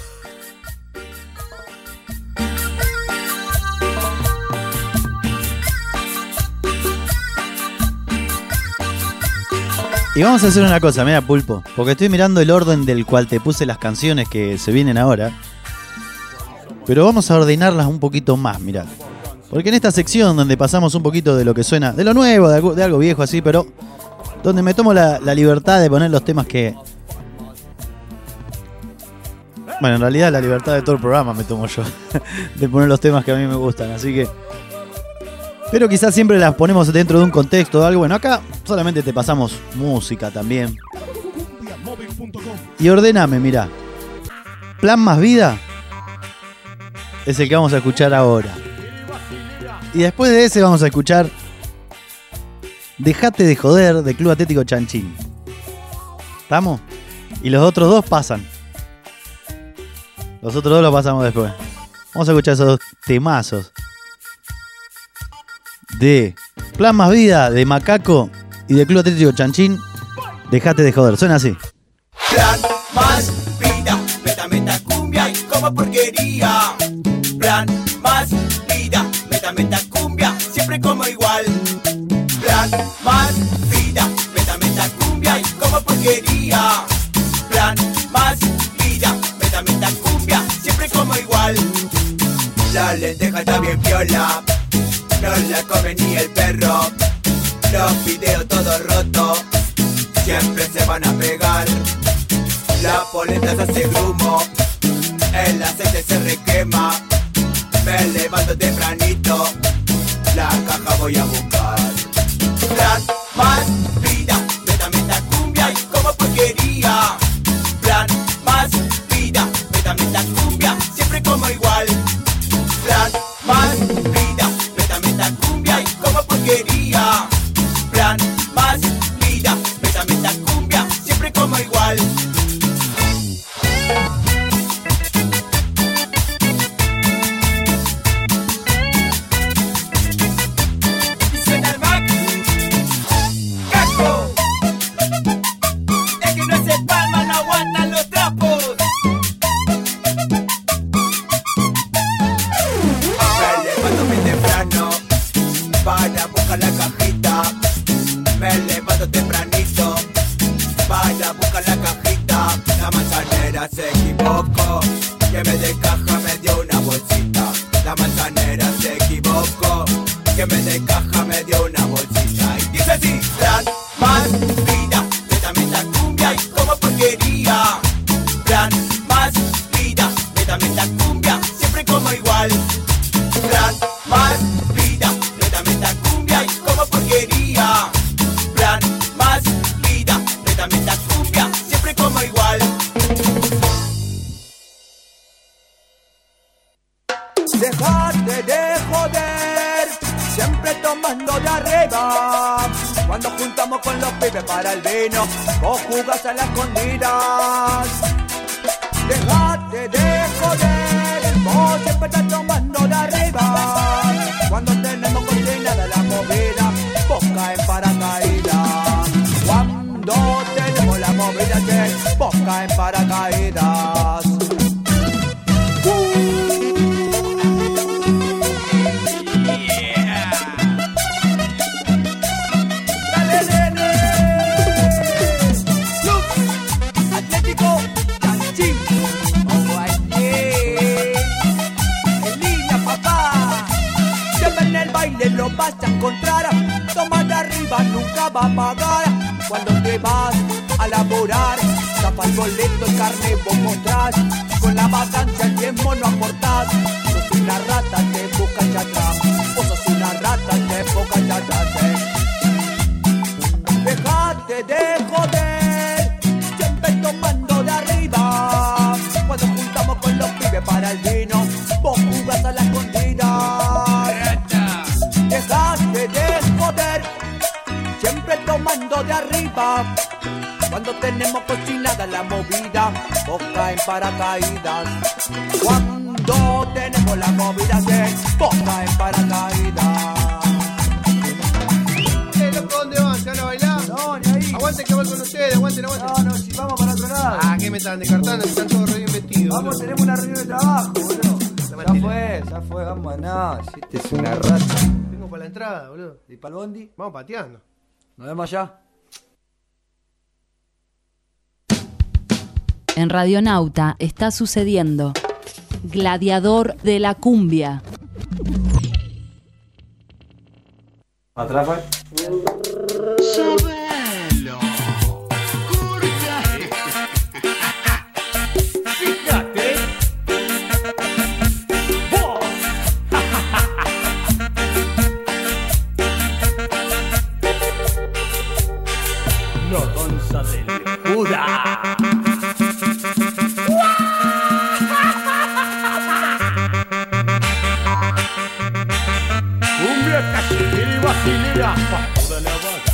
Y vamos a hacer una cosa, mira, Pulpo, porque estoy mirando el orden del cual te puse las canciones que se vienen ahora. Pero vamos a ordenarlas un poquito más, mirá. Porque en esta sección donde pasamos un poquito de lo que suena, de lo nuevo, de algo, de algo viejo así, pero donde me tomo la, la libertad de poner los temas que... Bueno, en realidad la libertad de todo el programa me tomo yo, de poner los temas que a mí me gustan, así que... Pero quizás siempre las ponemos dentro de un contexto o algo. Bueno, acá solamente te pasamos música también. Y ordename, mirá. Plan Más Vida es el que vamos a escuchar ahora. Y después de ese vamos a escuchar Dejate de Joder de Club Atlético Chanchín. ¿Estamos? Y los otros dos pasan. Los otros dos los pasamos después. Vamos a escuchar esos dos temazos. De Plan Más Vida, de Macaco y de Club Atlético Chanchín. Dejate de Joder, suena así. Plan Más Vida, meta meta cumbia y como porquería. Plan Más Vida, meta meta cumbia, siempre como igual. Plan Más Vida, meta meta cumbia y como porquería. Plan Más Vida, meta meta cumbia, siempre como igual. La lenteja está bien piola, no la come ni el perro. Los videos todos rotos, siempre se van a pegar. La polenta se hace grumo, el aceite se requema. Me levanto tempranito, la caja voy a buscar. Plan Más Vida, meta meta cumbia y como porquería. Plan Más Vida, meta meta cumbia, siempre como igual. Plan Más Vida, meta meta cumbia y como porquería. Plan Más Vida, meta meta cumbia, siempre como igual. Suena el Mac, Caco. Es que no se palman, no aguantan los trapos. Me levanto muy temprano para buscar la cajita. Me levanto tempranito para buscar la cajita. La manzanera se equivocó, que me de caja me dio una bolsita. La manzanera se equivocó, que me de caja me dio una bolsita. Y dice así: Plan Más Vida, meta meta cumbia y como porquería. Plan Más Vida, meta meta cumbia, siempre como igual. Plan Más Vida, meta meta cumbia y como porquería. Plan Más Vida, meta meta cumbia, siempre como igual. Dejate de joder, siempre tomando de arriba. Cuando juntamos con los pibes para el vino, vos jugás a las escondidas. Dejate de joder, vos siempre estás tomando de arriba. Cuando tenemos cocinada la movida, vos caen paracaídas. Cuando tenemos la movida, che, vos caen paracaídas. Lo vas a encontrar, toma de arriba, nunca va a pagar. Cuando te vas a laborar, tapa el boleto, el carne vos mostrás. Con la vacancia el tiempo no aportás. Sos una rata, te busca allá atrás. Vos sos una rata, te busca allá atrás. Dejate de joder, siempre tomando de arriba. Cuando juntamos con los pibes para el vino, vos jugás a la escondida. Dejate de joder, siempre tomando de arriba. Cuando tenemos cocinada la movida, vos caen paracaídas. Cuando tenemos la movida, vos caen paracaídas. aguante que voy con ustedes, aguanten, aguanten. No, no, si vamos para otro lado. Ah, ¿qué me están descartando? Que están todos re bien vestidos. Vamos, boludo. tenemos una reunión de trabajo, boludo. Ya fue, ya fue, vamos a nada. Si este es una rata. Vengo para la entrada, boludo. ¿Y para el bondi? Vamos pateando. Nos vemos allá. En Radionauta está sucediendo Gladiador de la Cumbia. Atrás, fue. Sabelo. Curta. Fíjate. Vos. La danza del Jura. Cumbia cachilera y vacilera pa' toda la vaga.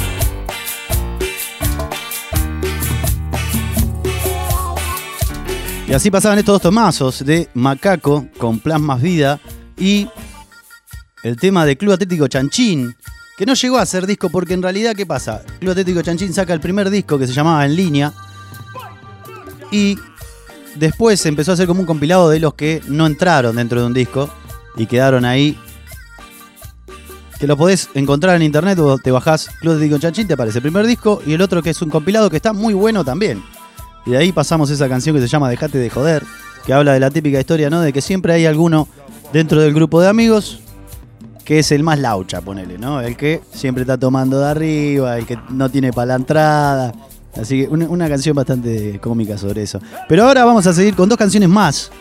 Y así pasaban estos dos tomazos de Macaco con Plasmas Vida y el tema de Club Atlético Chanchín, que no llegó a ser disco porque en realidad, ¿qué pasa? Club Atlético Chanchín saca el primer disco que se llamaba En Línea y después empezó a hacer como un compilado de los que no entraron dentro de un disco y quedaron ahí, que lo podés encontrar en internet o te bajás Club Atlético Chanchín, te aparece el primer disco y el otro que es un compilado que está muy bueno también. Y de ahí pasamos esa canción que se llama Dejate de joder, que habla de la típica historia, ¿no? De que siempre hay alguno dentro del grupo de amigos que es el más laucha, ponele, ¿no? El que siempre está tomando de arriba, el que no tiene para la entrada. Así que una, una canción bastante cómica sobre eso. Pero ahora vamos a seguir con dos canciones más.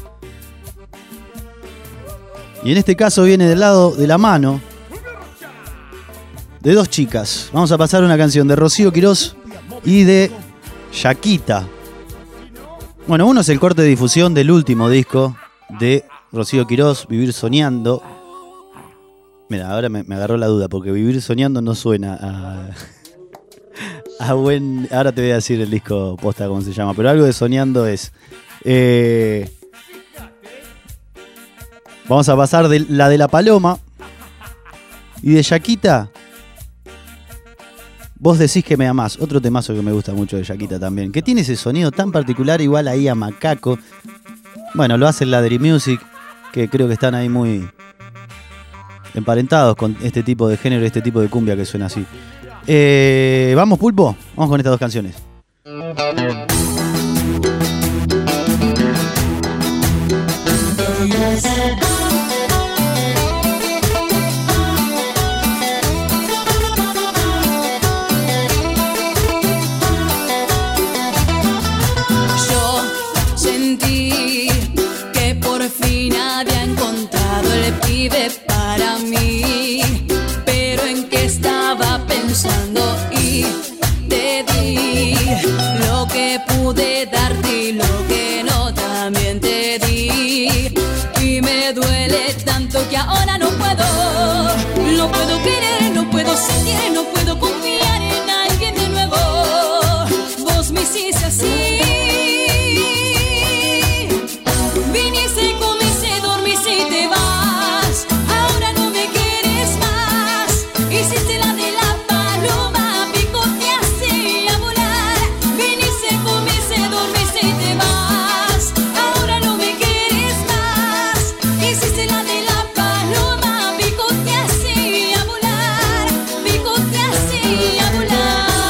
Y en este caso viene del lado de la mano de dos chicas. Vamos a pasar una canción de Rocío Quirós y de Yaquita. Bueno, uno es el corte de difusión del último disco de Rocío Quirós, Vivir Soñando. Mira, ahora me, me agarró la duda, porque Vivir Soñando no suena a, a buen... Ahora te voy a decir el disco posta cómo se llama, pero algo de Soñando es. Eh, vamos a pasar de la de La Paloma y de Yaquita. Vos decís que me amás, otro temazo que me gusta mucho de Yaquita también, que tiene ese sonido tan particular, igual ahí a Macaco. Bueno, lo hace la Dream Music, que creo que están ahí muy emparentados con este tipo de género, este tipo de cumbia que suena así. Eh, ¿Vamos, Pulpo? Vamos con estas dos canciones. Para mí, pero en qué estaba pensando y te di lo que pude darte y lo que no también te di, y me duele tanto que ahora no puedo, no puedo querer, no puedo sentir, no puedo confiar en alguien de nuevo. Vos me hiciste así. Viniste, comiste, dormiste y te vas. Hiciste la de la paloma, picoteaste a volar. Viniste, comiste, dormiste y te vas. Ahora no me quieres más. Hiciste la de la paloma, picoteaste a volar. Picoteaste a volar.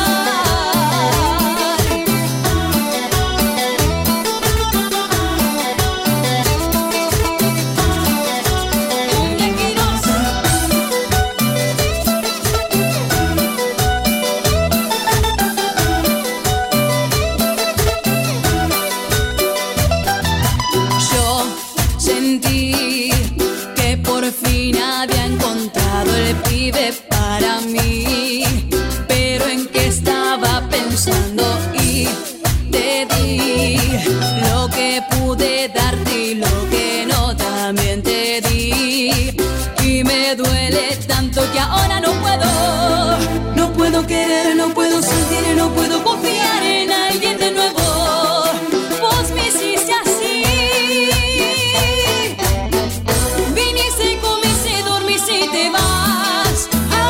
Para mí, pero en qué estaba pensando y te di lo que pude darte y lo que no también te di, y me duele tanto que ahora no puedo, no puedo querer, no puedo sentir, no puedo confiar en alguien de nuevo. Vos me hiciste así. Viniste, comiste, dormiste y te vas.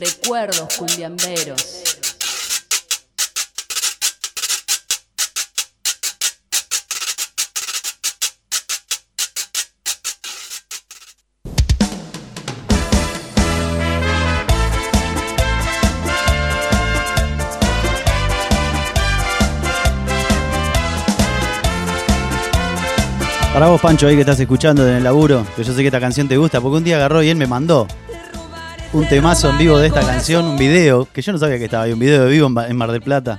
Recuerdos cumbiamberos. Para vos, Pancho, ahí que estás escuchando en el laburo, que yo sé que esta canción te gusta, porque un día agarró y él me mandó un temazo en vivo de esta canción, un video, que yo no sabía que estaba ahí, un video de vivo en Mar del Plata.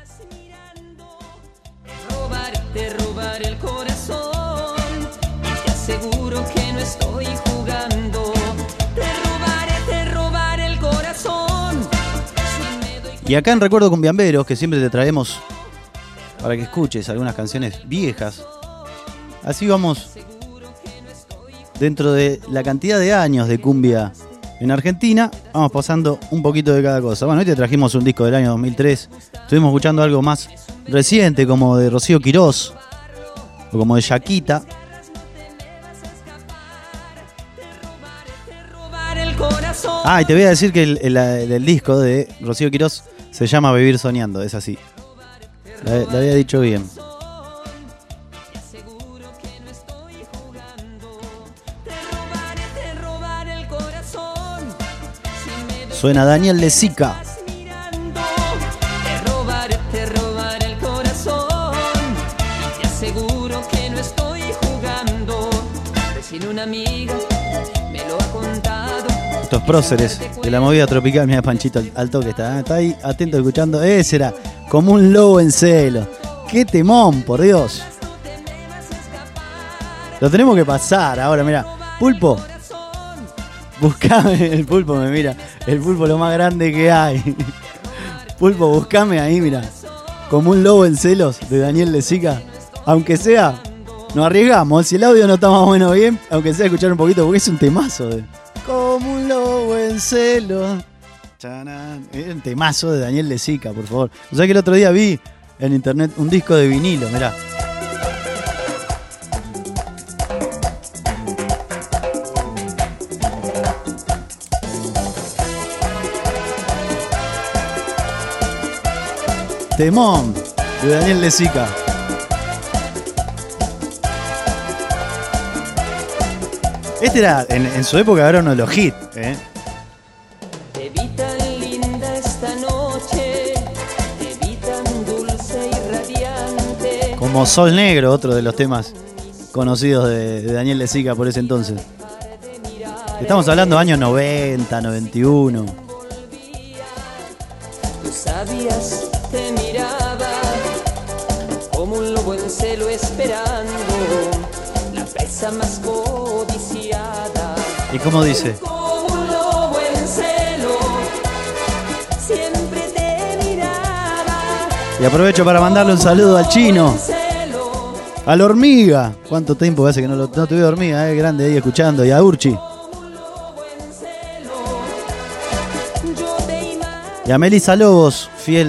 Robarte, robar el corazón, y te aseguro que no estoy jugando. Te robaré, te robaré el corazón. Si me doy... Y acá en Recuerdo Cumbiamberos, que siempre te traemos para que escuches algunas canciones viejas. Así vamos dentro de la cantidad de años de cumbia en Argentina, vamos pasando un poquito de cada cosa. Bueno, hoy te trajimos un disco del año dos mil tres, estuvimos escuchando algo más reciente como de Rocío Quirós o como de Yaquita. Ah, y te voy a decir que el, el, el, el disco de Rocío Quirós se llama Vivir Soñando, es así. La, la había dicho bien. Suena Daniel Lezica. Te robaré, te robaré el corazón, y te aseguro que no estoy jugando. Sin una amiga me lo ha contado. Estos próceres de la movida tropical, mira Panchito al, al toque está, ¿eh? Está ahí atento escuchando. Ese era Como un lobo en celo. ¡Qué temón, por Dios! Lo tenemos que pasar ahora, mira. Pulpo. Buscame, el Pulpo me mira. El Pulpo lo más grande que hay. Pulpo, buscame ahí, mira. Como un lobo en celos de Daniel Lezica. Aunque sea, nos arriesgamos. Si el audio no está más o menos bien, aunque sea escuchar un poquito, porque es un temazo de Como un lobo en celos. Es un temazo de Daniel Lezica, por favor. O sea que el otro día vi en internet un disco de vinilo, mirá. Temón de Daniel Lezica. Este era, en, en su época, era uno de los hits, ¿eh? Te vi tan linda esta noche, te vi tan dulce y radiante. Como Sol Negro, otro de los temas conocidos de, de Daniel Lezica por ese entonces. Estamos hablando de años noventa, noventa y uno. Tú sabías, te miraba como un lobo en celo esperando la presa más codiciada. ¿Y cómo dice? Como un lobo en celo, siempre te miraba. Y aprovecho para mandarle un saludo al Chino, a la Hormiga. ¿Cuánto tiempo hace que no, lo, no tuve Hormiga? Eh? Grande ahí escuchando. Y a Urchi. Y a Melissa Lobos, fiel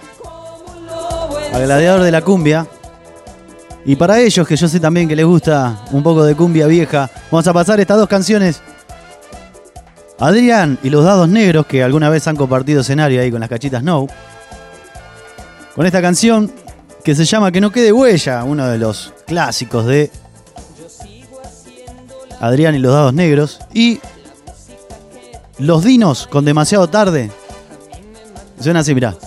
al gladiador de la cumbia. Y para ellos, que yo sé también que les gusta un poco de cumbia vieja, vamos a pasar estas dos canciones. Adrián y los Dados Negros, que alguna vez han compartido escenario ahí con las Cachitas Snow. Con esta canción que se llama Que no quede huella, uno de los clásicos de Adrián y los Dados Negros. Y Los Dinos con Demasiado Tarde. Suena así, mirá.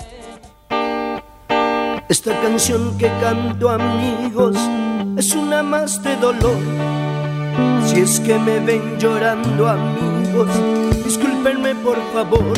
Esta canción que canto, amigos, es una más de dolor. Si es que me ven llorando, amigos, discúlpenme por favor.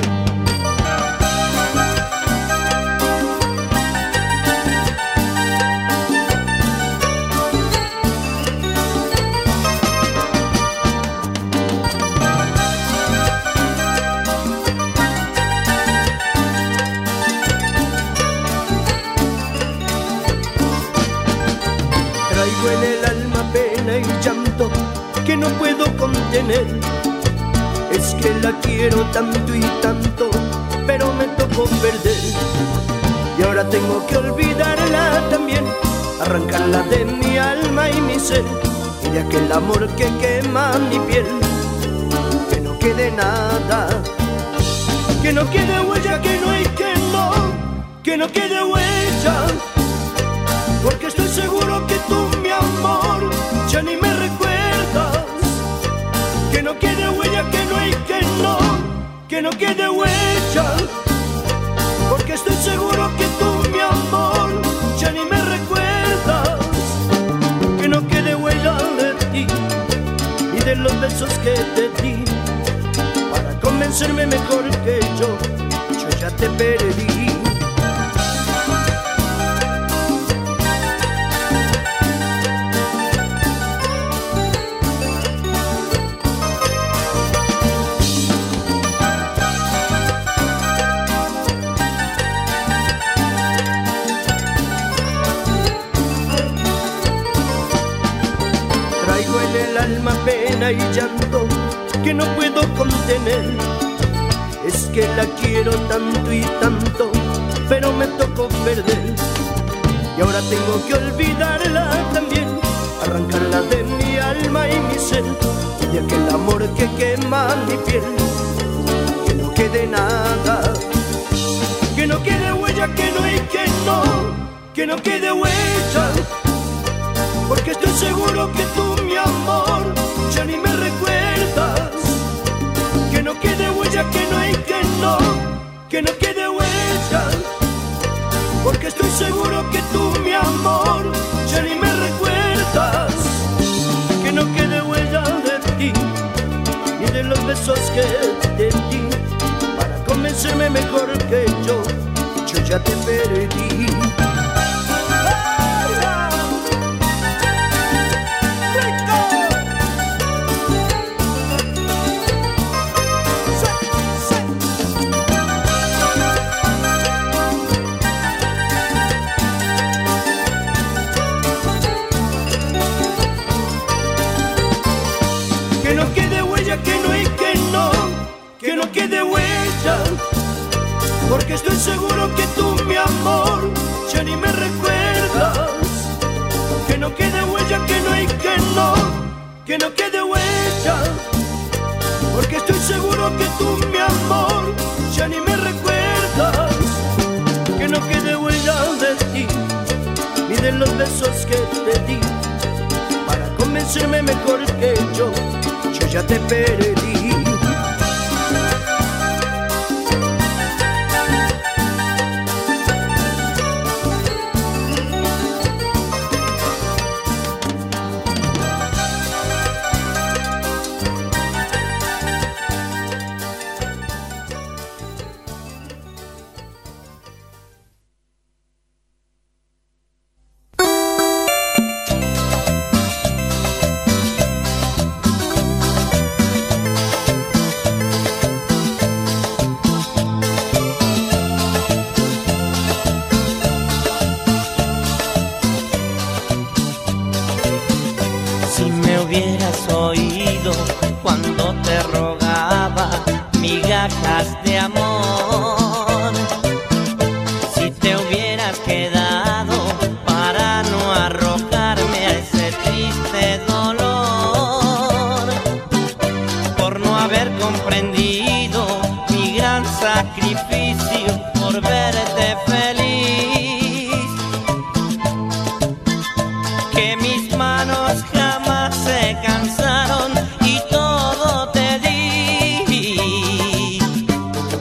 En el alma pena y llanto que no puedo contener. Es que la quiero tanto y tanto, pero me tocó perder. Y ahora tengo que olvidarla también, arrancarla de mi alma y mi ser, y de aquel amor que quema mi piel, que no quede nada. que no quede huella, que no hay que no, que no quede huella, porque estoy seguro que tú, mi amor, ya ni me recuerdas. Que no quede huella, que no hay que no, que no quede huella, porque estoy seguro que tú, mi amor, ya ni me recuerdas. Que no quede huella de ti y de los besos que te di, para convencerme mejor que yo, yo ya te perdí. Alma, pena y llanto que no puedo contener. Es que la quiero tanto y tanto, pero me tocó perder. Y ahora tengo que olvidarla también, arrancarla de mi alma y mi ser, y de aquel amor que quema mi piel. Que no quede nada, que no quede huella, que no hay que no, que no quede huella, porque estoy seguro que tú, mi amor, ya ni me recuerdas. Que no quede huella, que no hay que no, que no quede huella, porque estoy seguro que tú, mi amor, ya ni me recuerdas. Que no quede huella de ti, ni de los besos que te di, para convencerme mejor que yo, yo ya te perdí. Que no quede huella, que no hay que no, que no quede huella, porque estoy seguro que tú, mi amor, ya ni me recuerdas. Que no quede huella, que no hay que no, que no quede huella, porque estoy seguro que tú, mi amor, ya ni me recuerdas. Que no quede huella de ti, ni de los besos que te di, para convencerme mejor que yo, yo ya te perdí. De amor, si te hubieras quedado para no arrojarme a ese triste dolor, por no haber comprendido mi gran sacrificio por verte feliz, que mis manos jamás se cansaron y todo te di.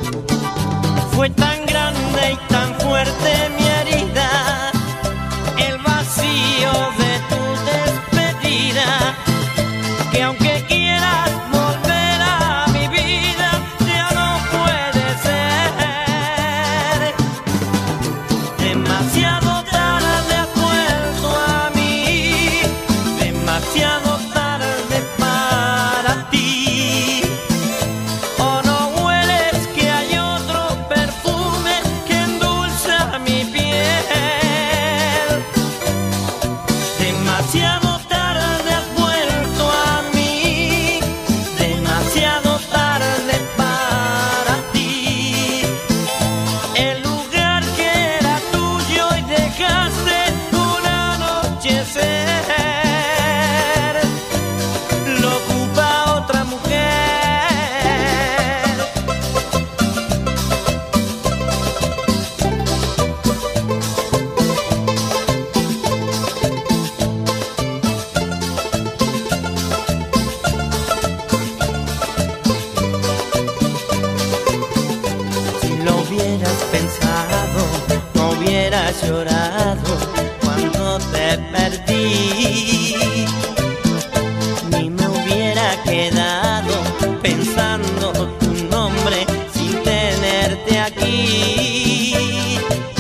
hubiera llorado cuando te perdí, ni me hubiera quedado pensando tu nombre sin tenerte aquí.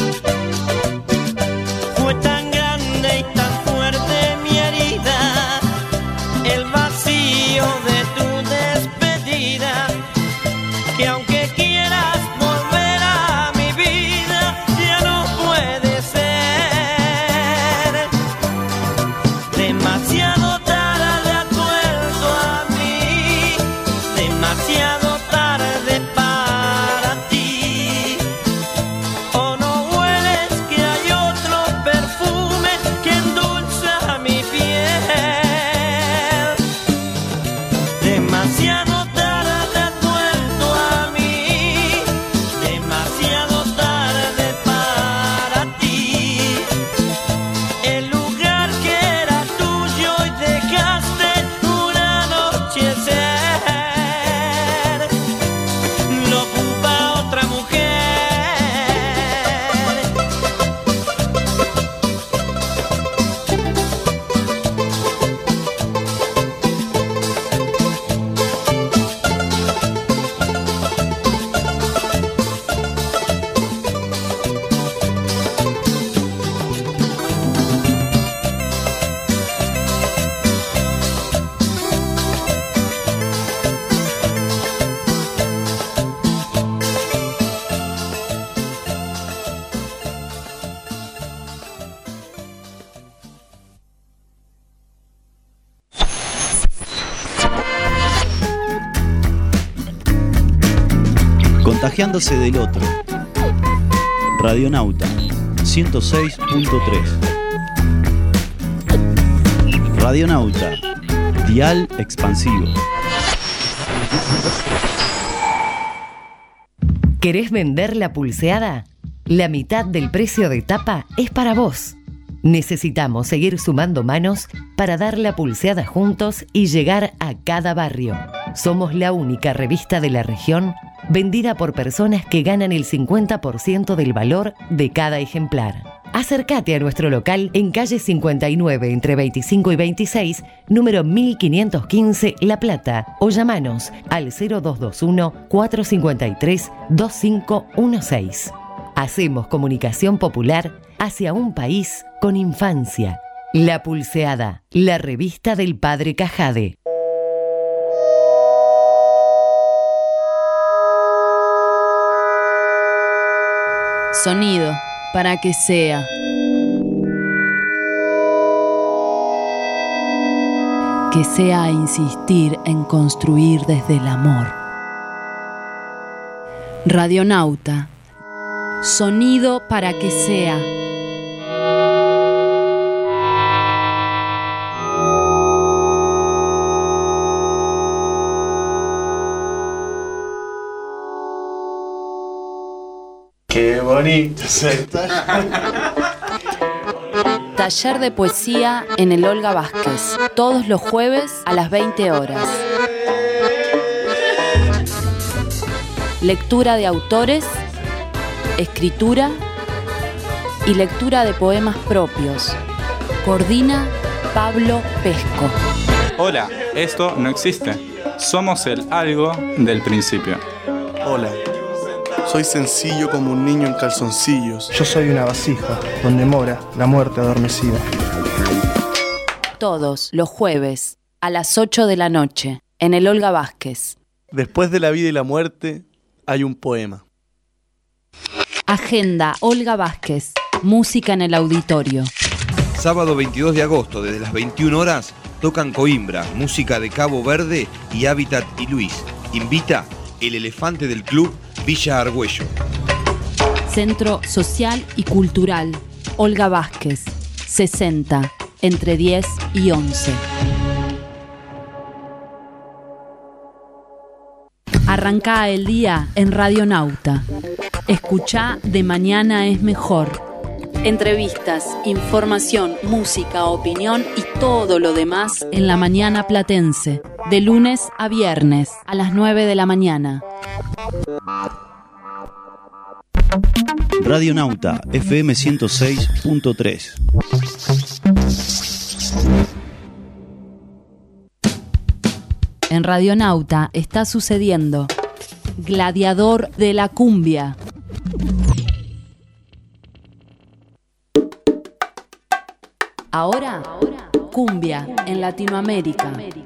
Fue tan grande y tan fuerte mi herida, el vacío de tu despedida, que aunque quieras volver a mi vida, ya no puede ser. Demasiado tarde has vuelto a mí, demasiado tarde para ti. O no hueles que hay otro perfume que endulza mi piel. Demasiado tarde has vuelto a mí, demasiado tarde para ti. El lugar que era tuyo y dejaste un anochecer, lo ocupa otra mujer. Contagiándose del otro. Radionauta ciento seis punto tres. Radionauta, dial expansivo. ¿Querés vender la pulseada? La mitad del precio de tapa es para vos. Necesitamos seguir sumando manos para dar la pulseada juntos y llegar a cada barrio. Somos la única revista de la región vendida por personas que ganan el cincuenta por ciento del valor de cada ejemplar. Acércate a nuestro local en calle cincuenta y nueve entre veinticinco y veintiséis, número mil quinientos quince, La Plata, o llamanos al cero dos dos uno, cuatro cinco tres, dos cinco uno seis. Hacemos comunicación popular hacia un país con infancia. La Pulseada, la revista del Padre Cajade. Sonido, para que sea. Que sea insistir en construir desde el amor. Radionauta. Sonido para que sea. Qué bonito se Taller de poesía en el Olga Vázquez, todos los jueves a las veinte horas. Lectura de autores, escritura y lectura de poemas propios. Coordina Pablo Pesco. Hola, esto no existe. Somos el algo del principio. Hola, soy sencillo como un niño en calzoncillos. Yo soy una vasija donde mora la muerte adormecida. Todos los jueves a las ocho de la noche en el Olga Vázquez. Después de la vida y la muerte hay un poema. Agenda Olga Vázquez. Música en el auditorio. Sábado veintidós de agosto, desde las veintiuna horas, tocan Coimbra, música de Cabo Verde y Hábitat y Luis. Invita el elefante del club Villa Argüello. Centro Social y Cultural Olga Vázquez, sesenta, entre diez y once. Arrancá el día en Radionauta. Escuchá De Mañana es Mejor. Entrevistas, información, música, opinión y todo lo demás en la mañana platense. De lunes a viernes a las nueve de la mañana. Radionauta F M ciento seis punto tres. En Radionauta está sucediendo Gladiador de la Cumbia. Ahora, cumbia en Latinoamérica.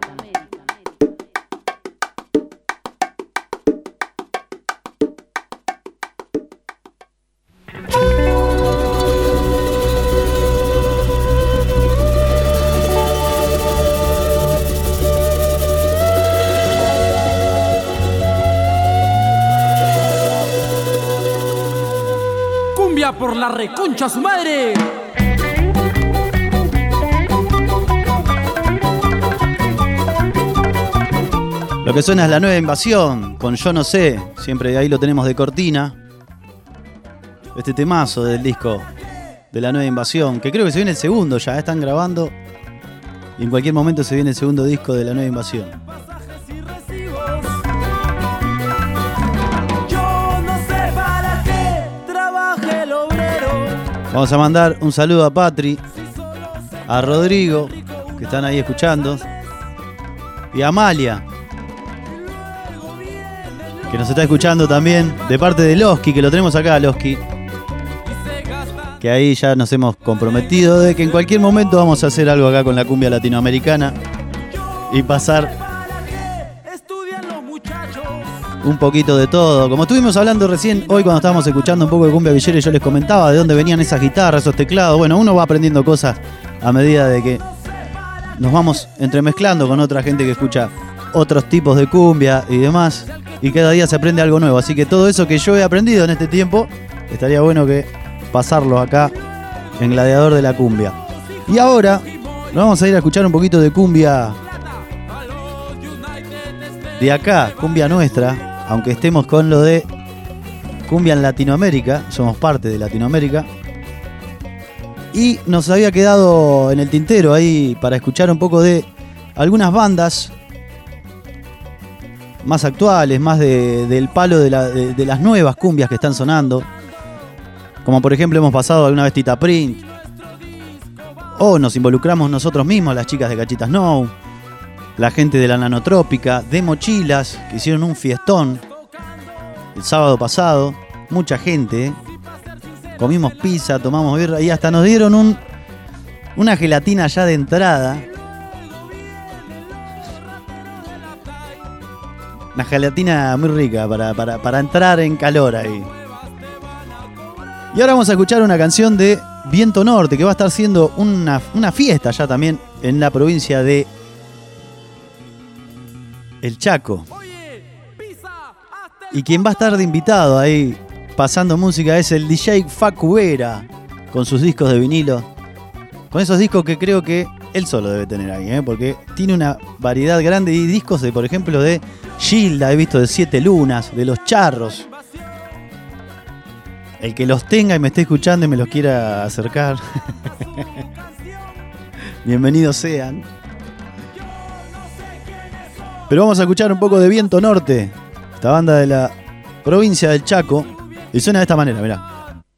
Cumbia por la reconcha su madre. Lo que suena es La Nueva Invasión, con Yo No Sé, siempre ahí lo tenemos de cortina. Este temazo del disco de La Nueva Invasión, que creo que se viene el segundo ya, están grabando y en cualquier momento se viene el segundo disco de La Nueva Invasión. Yo no sé para qué trabaje el obrero. Vamos a mandar un saludo a Patri, a Rodrigo, que están ahí escuchando, y a Amalia, que nos está escuchando también, de parte de Loski, que lo tenemos acá, Loski. Que ahí ya nos hemos comprometido de que en cualquier momento vamos a hacer algo acá con la cumbia latinoamericana y pasar un poquito de todo. Como estuvimos hablando recién, hoy cuando estábamos escuchando un poco de cumbia villera, yo les comentaba de dónde venían esas guitarras, esos teclados. Bueno, uno va aprendiendo cosas a medida de que nos vamos entremezclando con otra gente que escucha otros tipos de cumbia y demás, y cada día se aprende algo nuevo. Así que todo eso que yo he aprendido en este tiempo, estaría bueno que pasarlo acá en Gladiador de la Cumbia. Y ahora nos vamos a ir a escuchar un poquito de cumbia de acá, cumbia nuestra, aunque estemos con lo de cumbia en Latinoamérica, somos parte de Latinoamérica. Y nos había quedado en el tintero ahí para escuchar un poco de algunas bandas más actuales, más de, del palo de, la, de, de las nuevas cumbias que están sonando. Como por ejemplo hemos pasado alguna vez Tita Print. O nos involucramos nosotros mismos, las chicas de Cachitas No, la gente de la Nanotrópica, de Mochilas, que hicieron un fiestón el sábado pasado. Mucha gente, ¿eh? Comimos pizza, tomamos birra y hasta nos dieron un, una gelatina ya de entrada. Una gelatina muy rica para, para, para entrar en calor ahí. Y ahora vamos a escuchar una canción de Viento Norte, que va a estar siendo una, una fiesta ya también en la provincia de El Chaco. Y quien va a estar de invitado ahí pasando música es el D J Facu Vera, con sus discos de vinilo. Con esos discos que creo que él solo debe tener ahí, ¿eh? Porque tiene una variedad grande de discos, de, por ejemplo, de Gilda, he visto de Siete Lunas, de Los Charros. El que los tenga y me esté escuchando y me los quiera acercar, bienvenidos sean. Pero vamos a escuchar un poco de Viento Norte, esta banda de la provincia del Chaco, y suena de esta manera, mirá.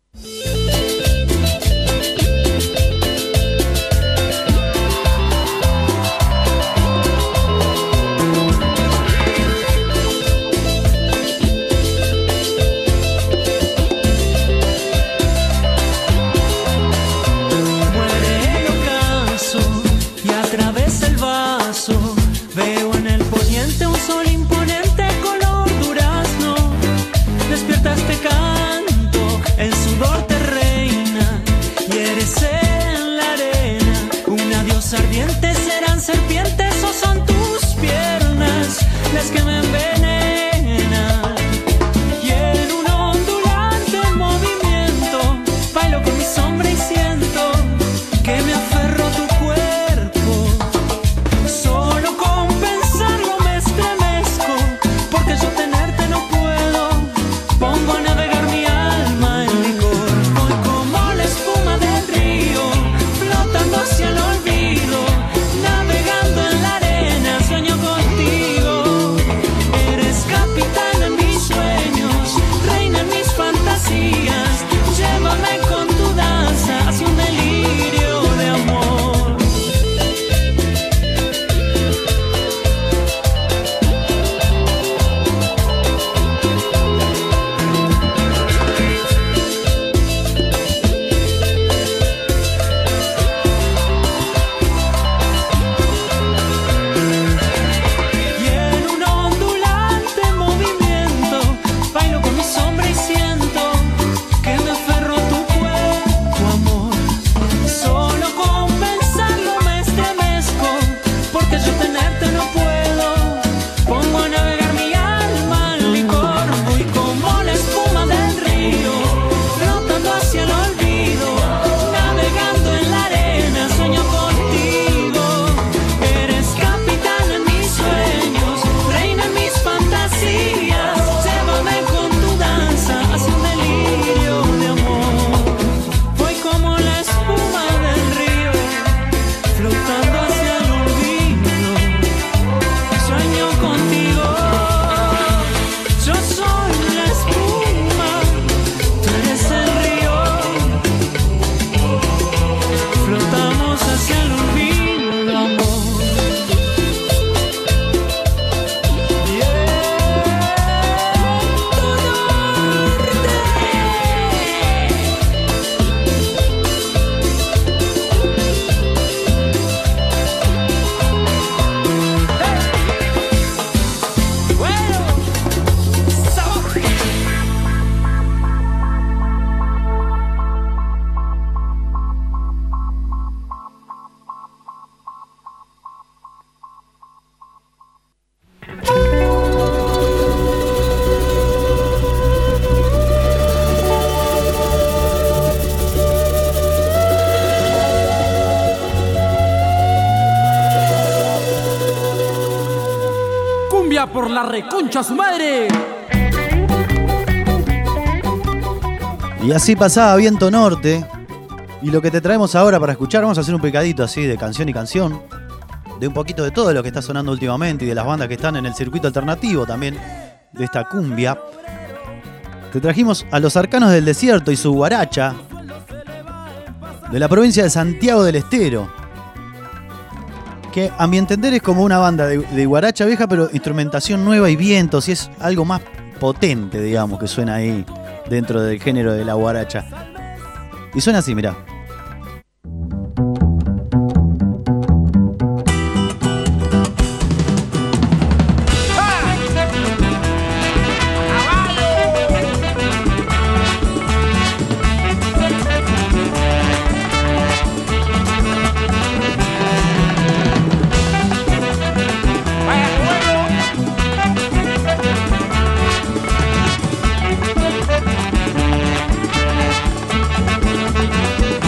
Ardientes serán serpientes o son tus piernas las que me envenenan. Y en un ondulante movimiento bailo con mi sombra y siento que me aferro a tu cuerpo. Solo con pensarlo me estremezco por la reconcha su madre. Y así pasaba Viento Norte. Y lo que te traemos ahora para escuchar, vamos a hacer un picadito así de canción y canción. De un poquito de todo lo que está sonando últimamente y de las bandas que están en el circuito alternativo también de esta cumbia. Te trajimos a Los Arcanos del Desierto y su guaracha de la provincia de Santiago del Estero, que a mi entender es como una banda de, de guaracha vieja, pero instrumentación nueva y vientos, y es algo más potente, digamos, que suena ahí dentro del género de la guaracha. Y suena así, mirá. Vaya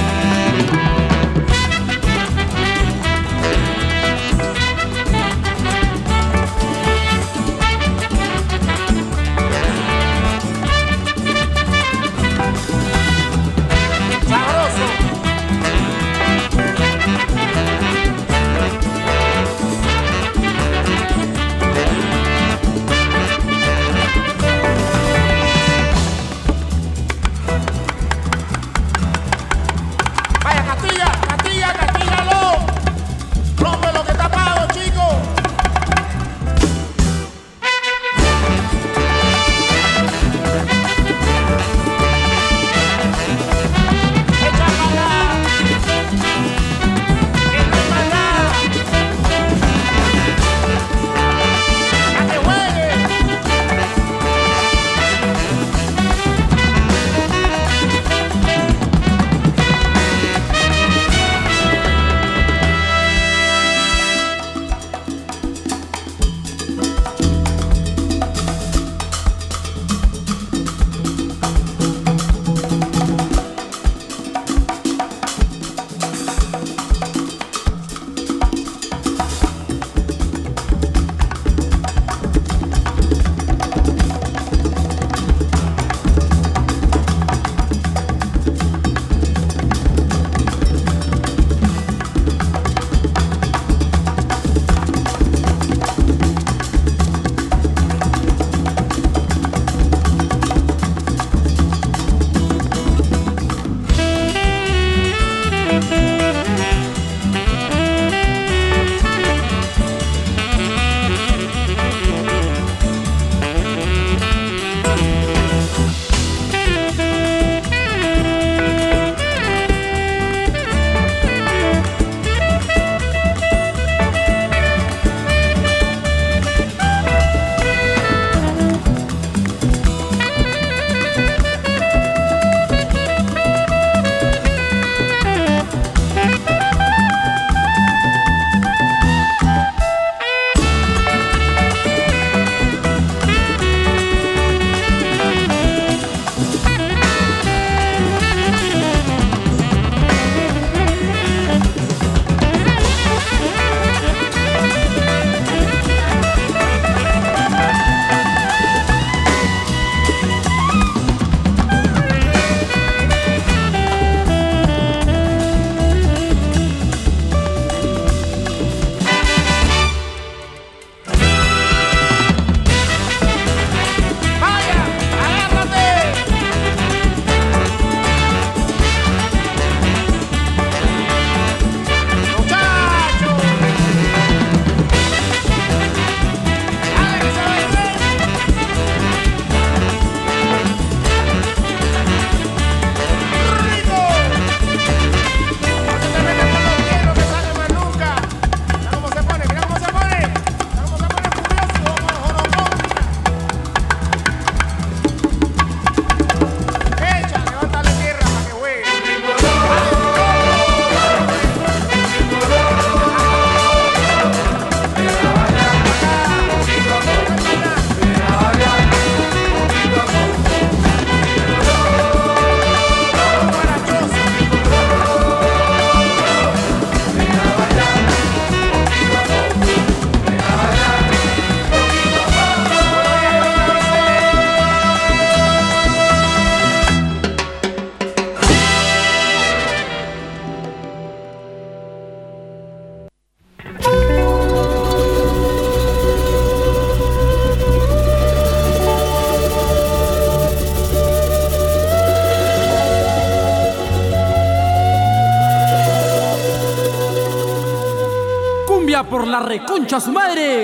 cumbia por la reconcha a su madre.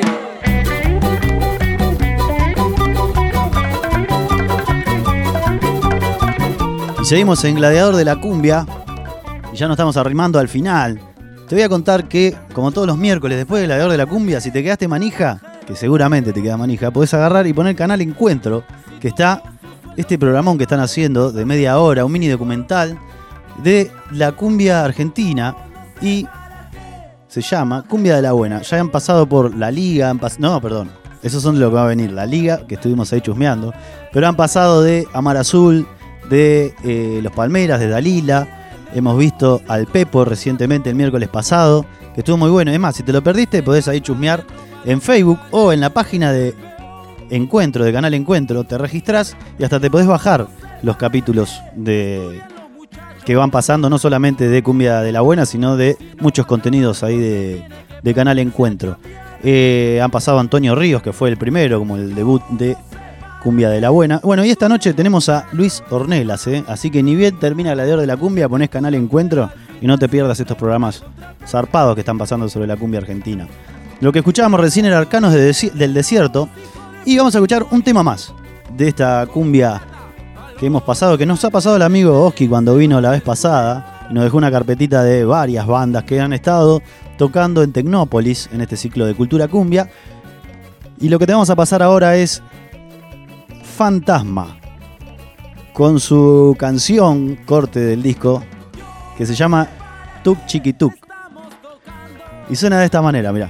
Y seguimos en Gladiador de la Cumbia. Y ya nos estamos arrimando al final. Te voy a contar que, como todos los miércoles, después de Gladiador de la Cumbia, si te quedaste manija, que seguramente te queda manija, podés agarrar y poner Canal Encuentro, que está este programón que están haciendo de media hora, un mini documental de la cumbia argentina, y se llama Cumbia de la Buena. Ya han pasado por la Liga, han pas- no, perdón, esos son de lo que va a venir, la Liga, que estuvimos ahí chusmeando, pero han pasado de Amar Azul, de eh, Los Palmeras, de Dalila. Hemos visto al Pepo recientemente el miércoles pasado, que estuvo muy bueno. Es más, si te lo perdiste, podés ahí chusmear en Facebook o en la página de Encuentro, de Canal Encuentro. Te registrás y hasta te podés bajar los capítulos de que van pasando, no solamente de Cumbia de la Buena, sino de muchos contenidos ahí de, de Canal Encuentro. Eh, han pasado Antonio Ríos, que fue el primero, como el debut de Cumbia de la Buena. Bueno, y esta noche tenemos a Luis Ornelas, ¿eh? Así que ni bien termina Gladiador de la Cumbia, ponés Canal Encuentro y no te pierdas estos programas zarpados que están pasando sobre la cumbia argentina. Lo que escuchábamos recién era Arcanos de Desi- del Desierto, y vamos a escuchar un tema más de esta cumbia que hemos pasado, que nos ha pasado el amigo Oski cuando vino la vez pasada y nos dejó una carpetita de varias bandas que han estado tocando en Tecnópolis en este ciclo de Cultura Cumbia. Y lo que te vamos a pasar ahora es Fantasma, con su canción corte del disco que se llama Tuk Chiqui Tuk, y suena de esta manera, mirá.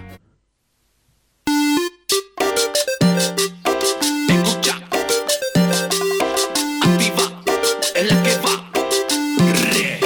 Es la que va. Re.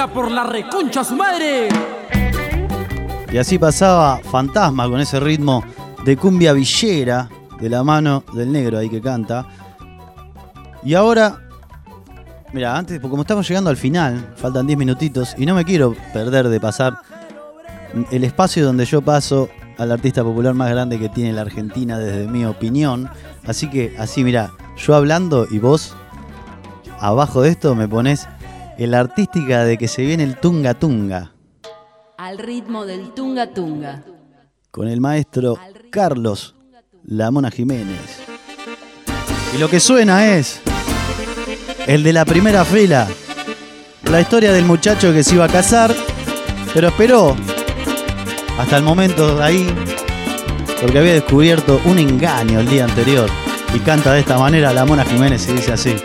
cumbia por la reconcha su madre. Y así pasaba Fantasma con ese ritmo de cumbia villera de la mano del negro ahí que canta. Y ahora, mira, antes, porque como estamos llegando al final, faltan diez minutitos y no me quiero perder de pasar el espacio donde yo paso al artista popular más grande que tiene la Argentina desde mi opinión. Así que, así, mira, yo hablando y vos abajo de esto me pones el artística de que se viene el Tunga Tunga. Al ritmo del Tunga Tunga. Con el maestro Carlos La Mona Jiménez. Y lo que suena es el de la primera fila. La historia del muchacho que se iba a casar, pero esperó hasta el momento de ahí, porque había descubierto un engaño el día anterior. Y canta de esta manera La Mona Jiménez y dice así.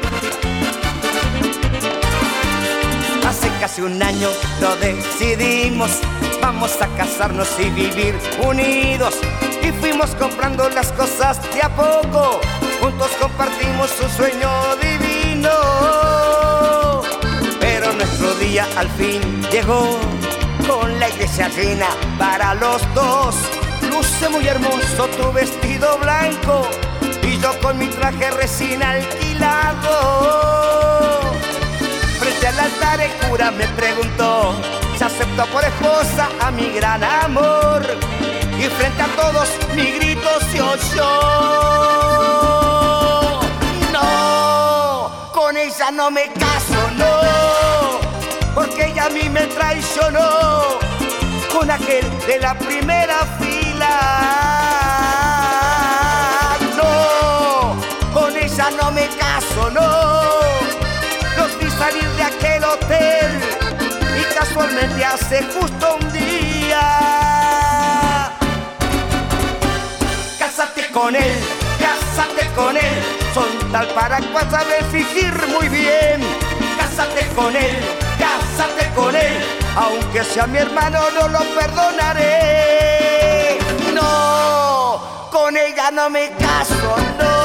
Hace casi un año lo decidimos, vamos a casarnos y vivir unidos. Y fuimos comprando las cosas de a poco, juntos compartimos un sueño divino. Pero nuestro día al fin llegó, con la iglesia llena para los dos. Luce muy hermoso tu vestido blanco y yo con mi traje recién alquilado. Frente al altar el cura me preguntó si acepto por esposa a mi gran amor. Y frente a todos mi grito se oyó. No, con ella no me caso, no, porque ella a mí me traicionó con aquel de la primera fila. No, con ella no me caso, no. Los vi salir de aquel hotel y casualmente hace justo un día. Cásate con él, cásate con él, son tal para cual saber fingir muy bien. Cásate con él, cásate con él, aunque sea mi hermano no lo perdonaré. No, con ella no me caso, no.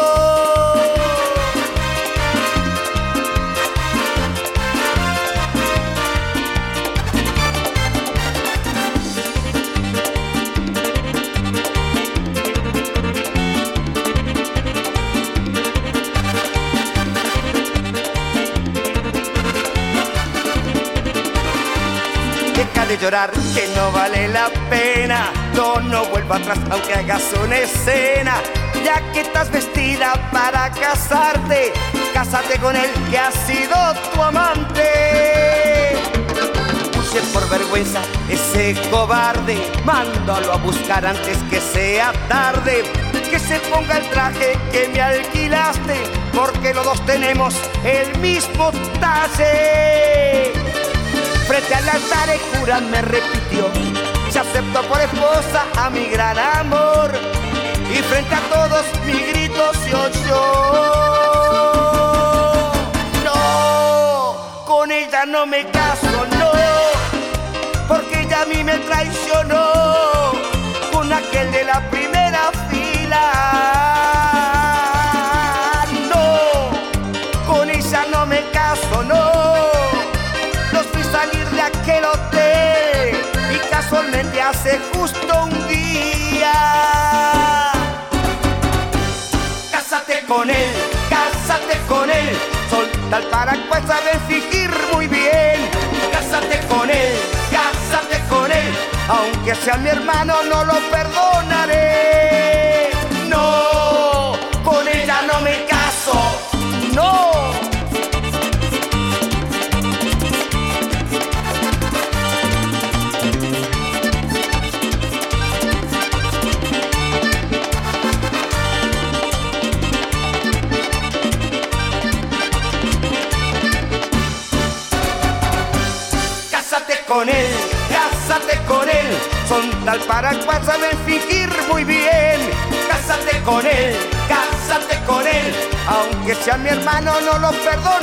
Deja de llorar, que no vale la pena. No, no vuelva atrás aunque hagas una escena. Ya que estás vestida para casarte, cásate con él que ha sido tu amante. Si es por vergüenza ese cobarde, mándalo a buscar antes que sea tarde. Que se ponga el traje que me alquilaste, porque los dos tenemos el mismo talle. Frente al altar el cura me repitió si acepto por esposa a mi gran amor. Y frente a todos mi grito se oyó. No, con ella no me caso, no, porque ella a mí me traicionó con aquel de la primera fila. No, con ella no me caso, no. Salir de aquel hotel y casualmente hace justo un día. Cásate con él, cásate con él, son tal para cual saben fingir muy bien. Cásate con él, cásate con él, aunque sea mi hermano no lo perdonaré. No, con ella no me caso, no. Con él, cásate con él, son tal para cual saben fingir muy bien. Cásate con él, cásate con él, aunque sea mi hermano no lo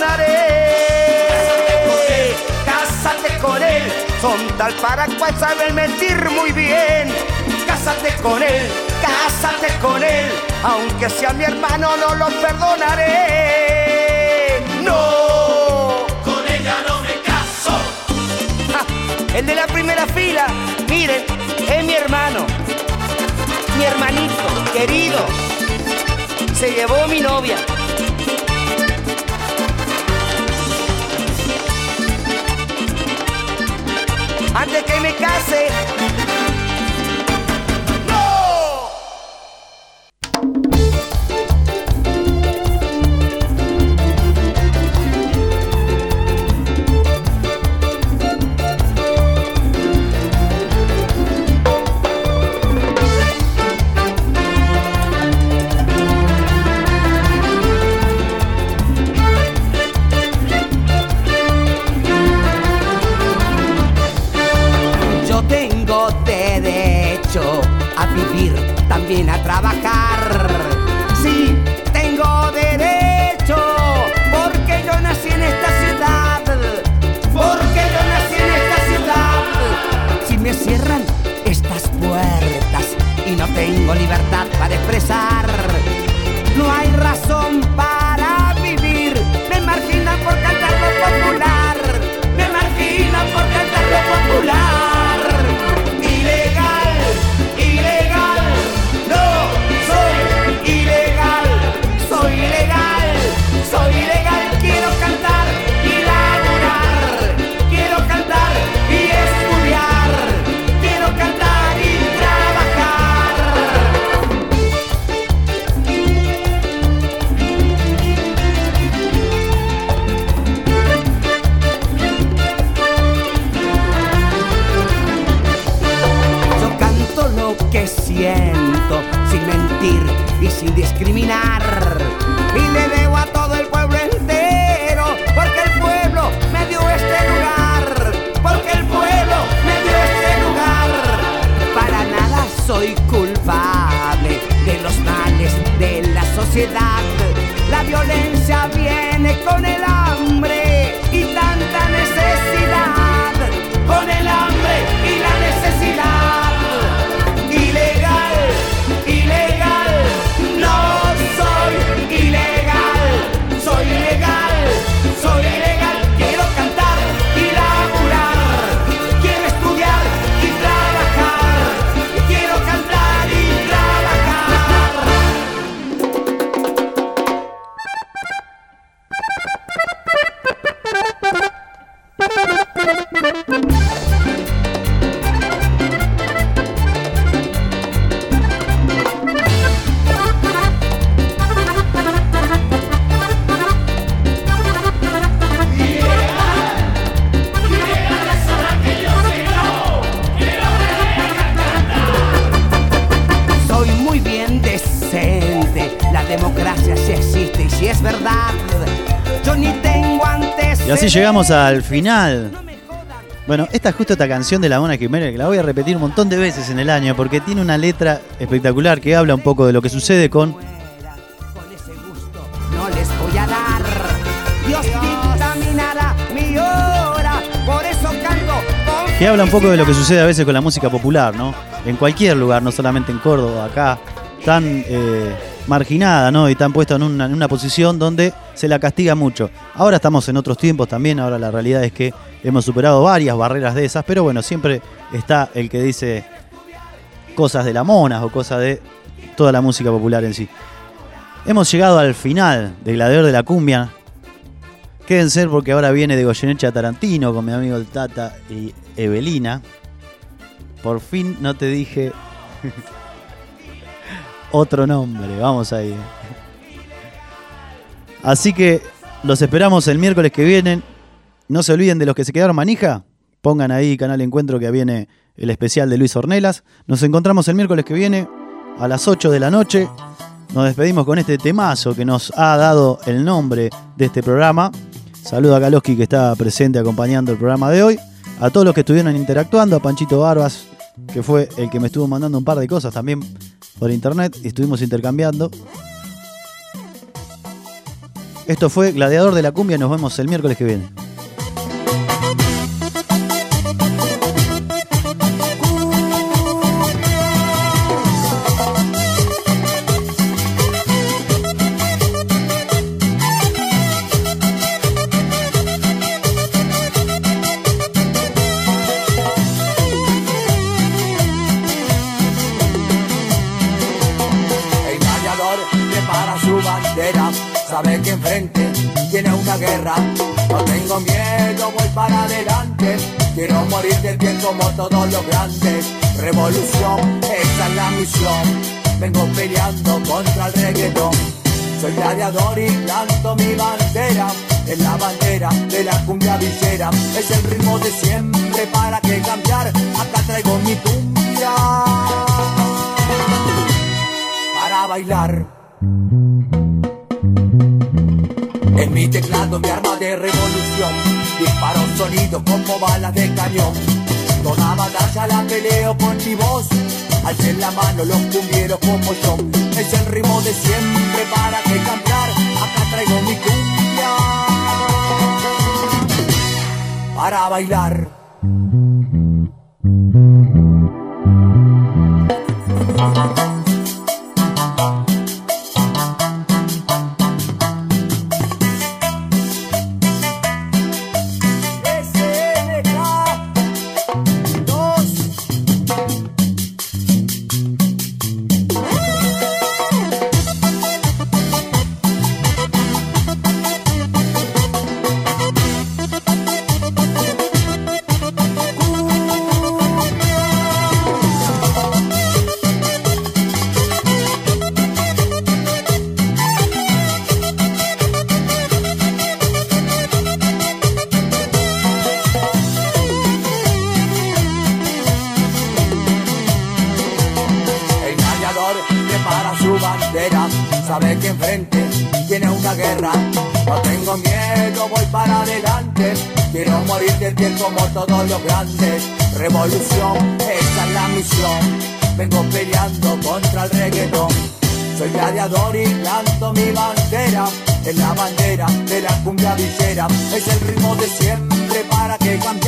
perdonaré. Cásate con él, son tal para cual saben mentir muy bien. Cásate con él, cásate con él, aunque sea mi hermano no lo perdonaré. No, con ella no me caso. el de la primera fila. Miren, es mi hermano, mi hermanito querido. Se llevó mi novia. Antes que me case. También a trabajar. Sí, tengo derecho, porque yo nací en esta ciudad, porque yo nací en esta ciudad. Si me cierran estas puertas y no tengo libertad para expresar, no hay razón para vivir. Me marginan por cantar lo popular, me marginan por cantar lo popular. Soy ilegal, quiero cantar y laburar, quiero cantar y estudiar, quiero cantar y trabajar. Yo canto lo que siento, sin mentir y sin discriminar. Y le debo a todo el pueblo entero, porque el pueblo me dio este lugar, porque el pueblo me dio este lugar. Para nada soy culpable de los males de la sociedad. La violencia viene con el hambre y tanta necesidad, con el hambre y la necesidad. Ilegal, ilegal, no soy ilegal, soy ilegal, soy ilegal. Quiero cantar y laburar, quiero estudiar y trabajar, quiero cantar y trabajar. Soy muy bien decente, la democracia sí existe y si es verdad, yo ni tengo antes. Y así llegamos al final. Bueno, esta es justo esta canción de la Mona Jiménez, que la voy a repetir un montón de veces en el año, porque tiene una letra espectacular que habla un poco de lo que sucede con... No les voy a dar, Dios dictaminará mi hora, por eso canto con... Que habla un poco de lo que sucede a veces con la música popular, ¿no? En cualquier lugar, no solamente en Córdoba, acá, tan eh, marginada, ¿no? Y tan puesta en una, en una posición donde se la castiga mucho. Ahora estamos en otros tiempos también, ahora la realidad es que hemos superado varias barreras de esas, pero bueno, siempre está el que dice cosas de la Mona o cosas de toda la música popular en sí. Hemos llegado al final de Gladiador de la Cumbia. Quédense porque ahora viene de Goyeneche a Tarantino con mi amigo el Tata y Evelina. Por fin no te dije otro nombre, vamos ahí. Así que los esperamos el miércoles que viene. No se olviden de los que se quedaron manija. Pongan ahí Canal Encuentro que viene el especial de Luis Ornelas. Nos encontramos el miércoles que viene a las ocho de la noche. Nos despedimos con este temazo que nos ha dado el nombre de este programa. Saludo a Kaloski que está presente acompañando el programa de hoy. A todos los que estuvieron interactuando, a Panchito Barbas, que fue el que me estuvo mandando un par de cosas también por internet y estuvimos intercambiando. Esto fue Gladiador de la Cumbia. Nos vemos el miércoles que viene. tiene una guerra. No tengo miedo, voy para adelante. Quiero morir de pie como todos los grandes. Revolución, esa es la misión. Vengo peleando contra el reggaetón. Soy gladiador y planto mi bandera. Es la bandera de la cumbia villera. Es el ritmo de siempre, ¿para qué cambiar? Acá traigo mi cumbia para bailar. En mi teclado mi arma de revolución. Disparo sonidos como balas de cañón. Toda batalla la peleo con mi voz. Alcen la mano los cumbieros como yo. Es el ritmo de siempre, ¿para qué cambiar? Acá traigo mi cumbia para bailar. Sabe que enfrente tiene una guerra. No tengo miedo, voy para adelante. Quiero morir de pie como todos los grandes. Revolución, esa es la misión. Vengo peleando contra el reggaetón. Soy gladiador y planto mi bandera. Es la bandera de la cumbia villera. Es el ritmo de siempre, ¿para qué cambiar?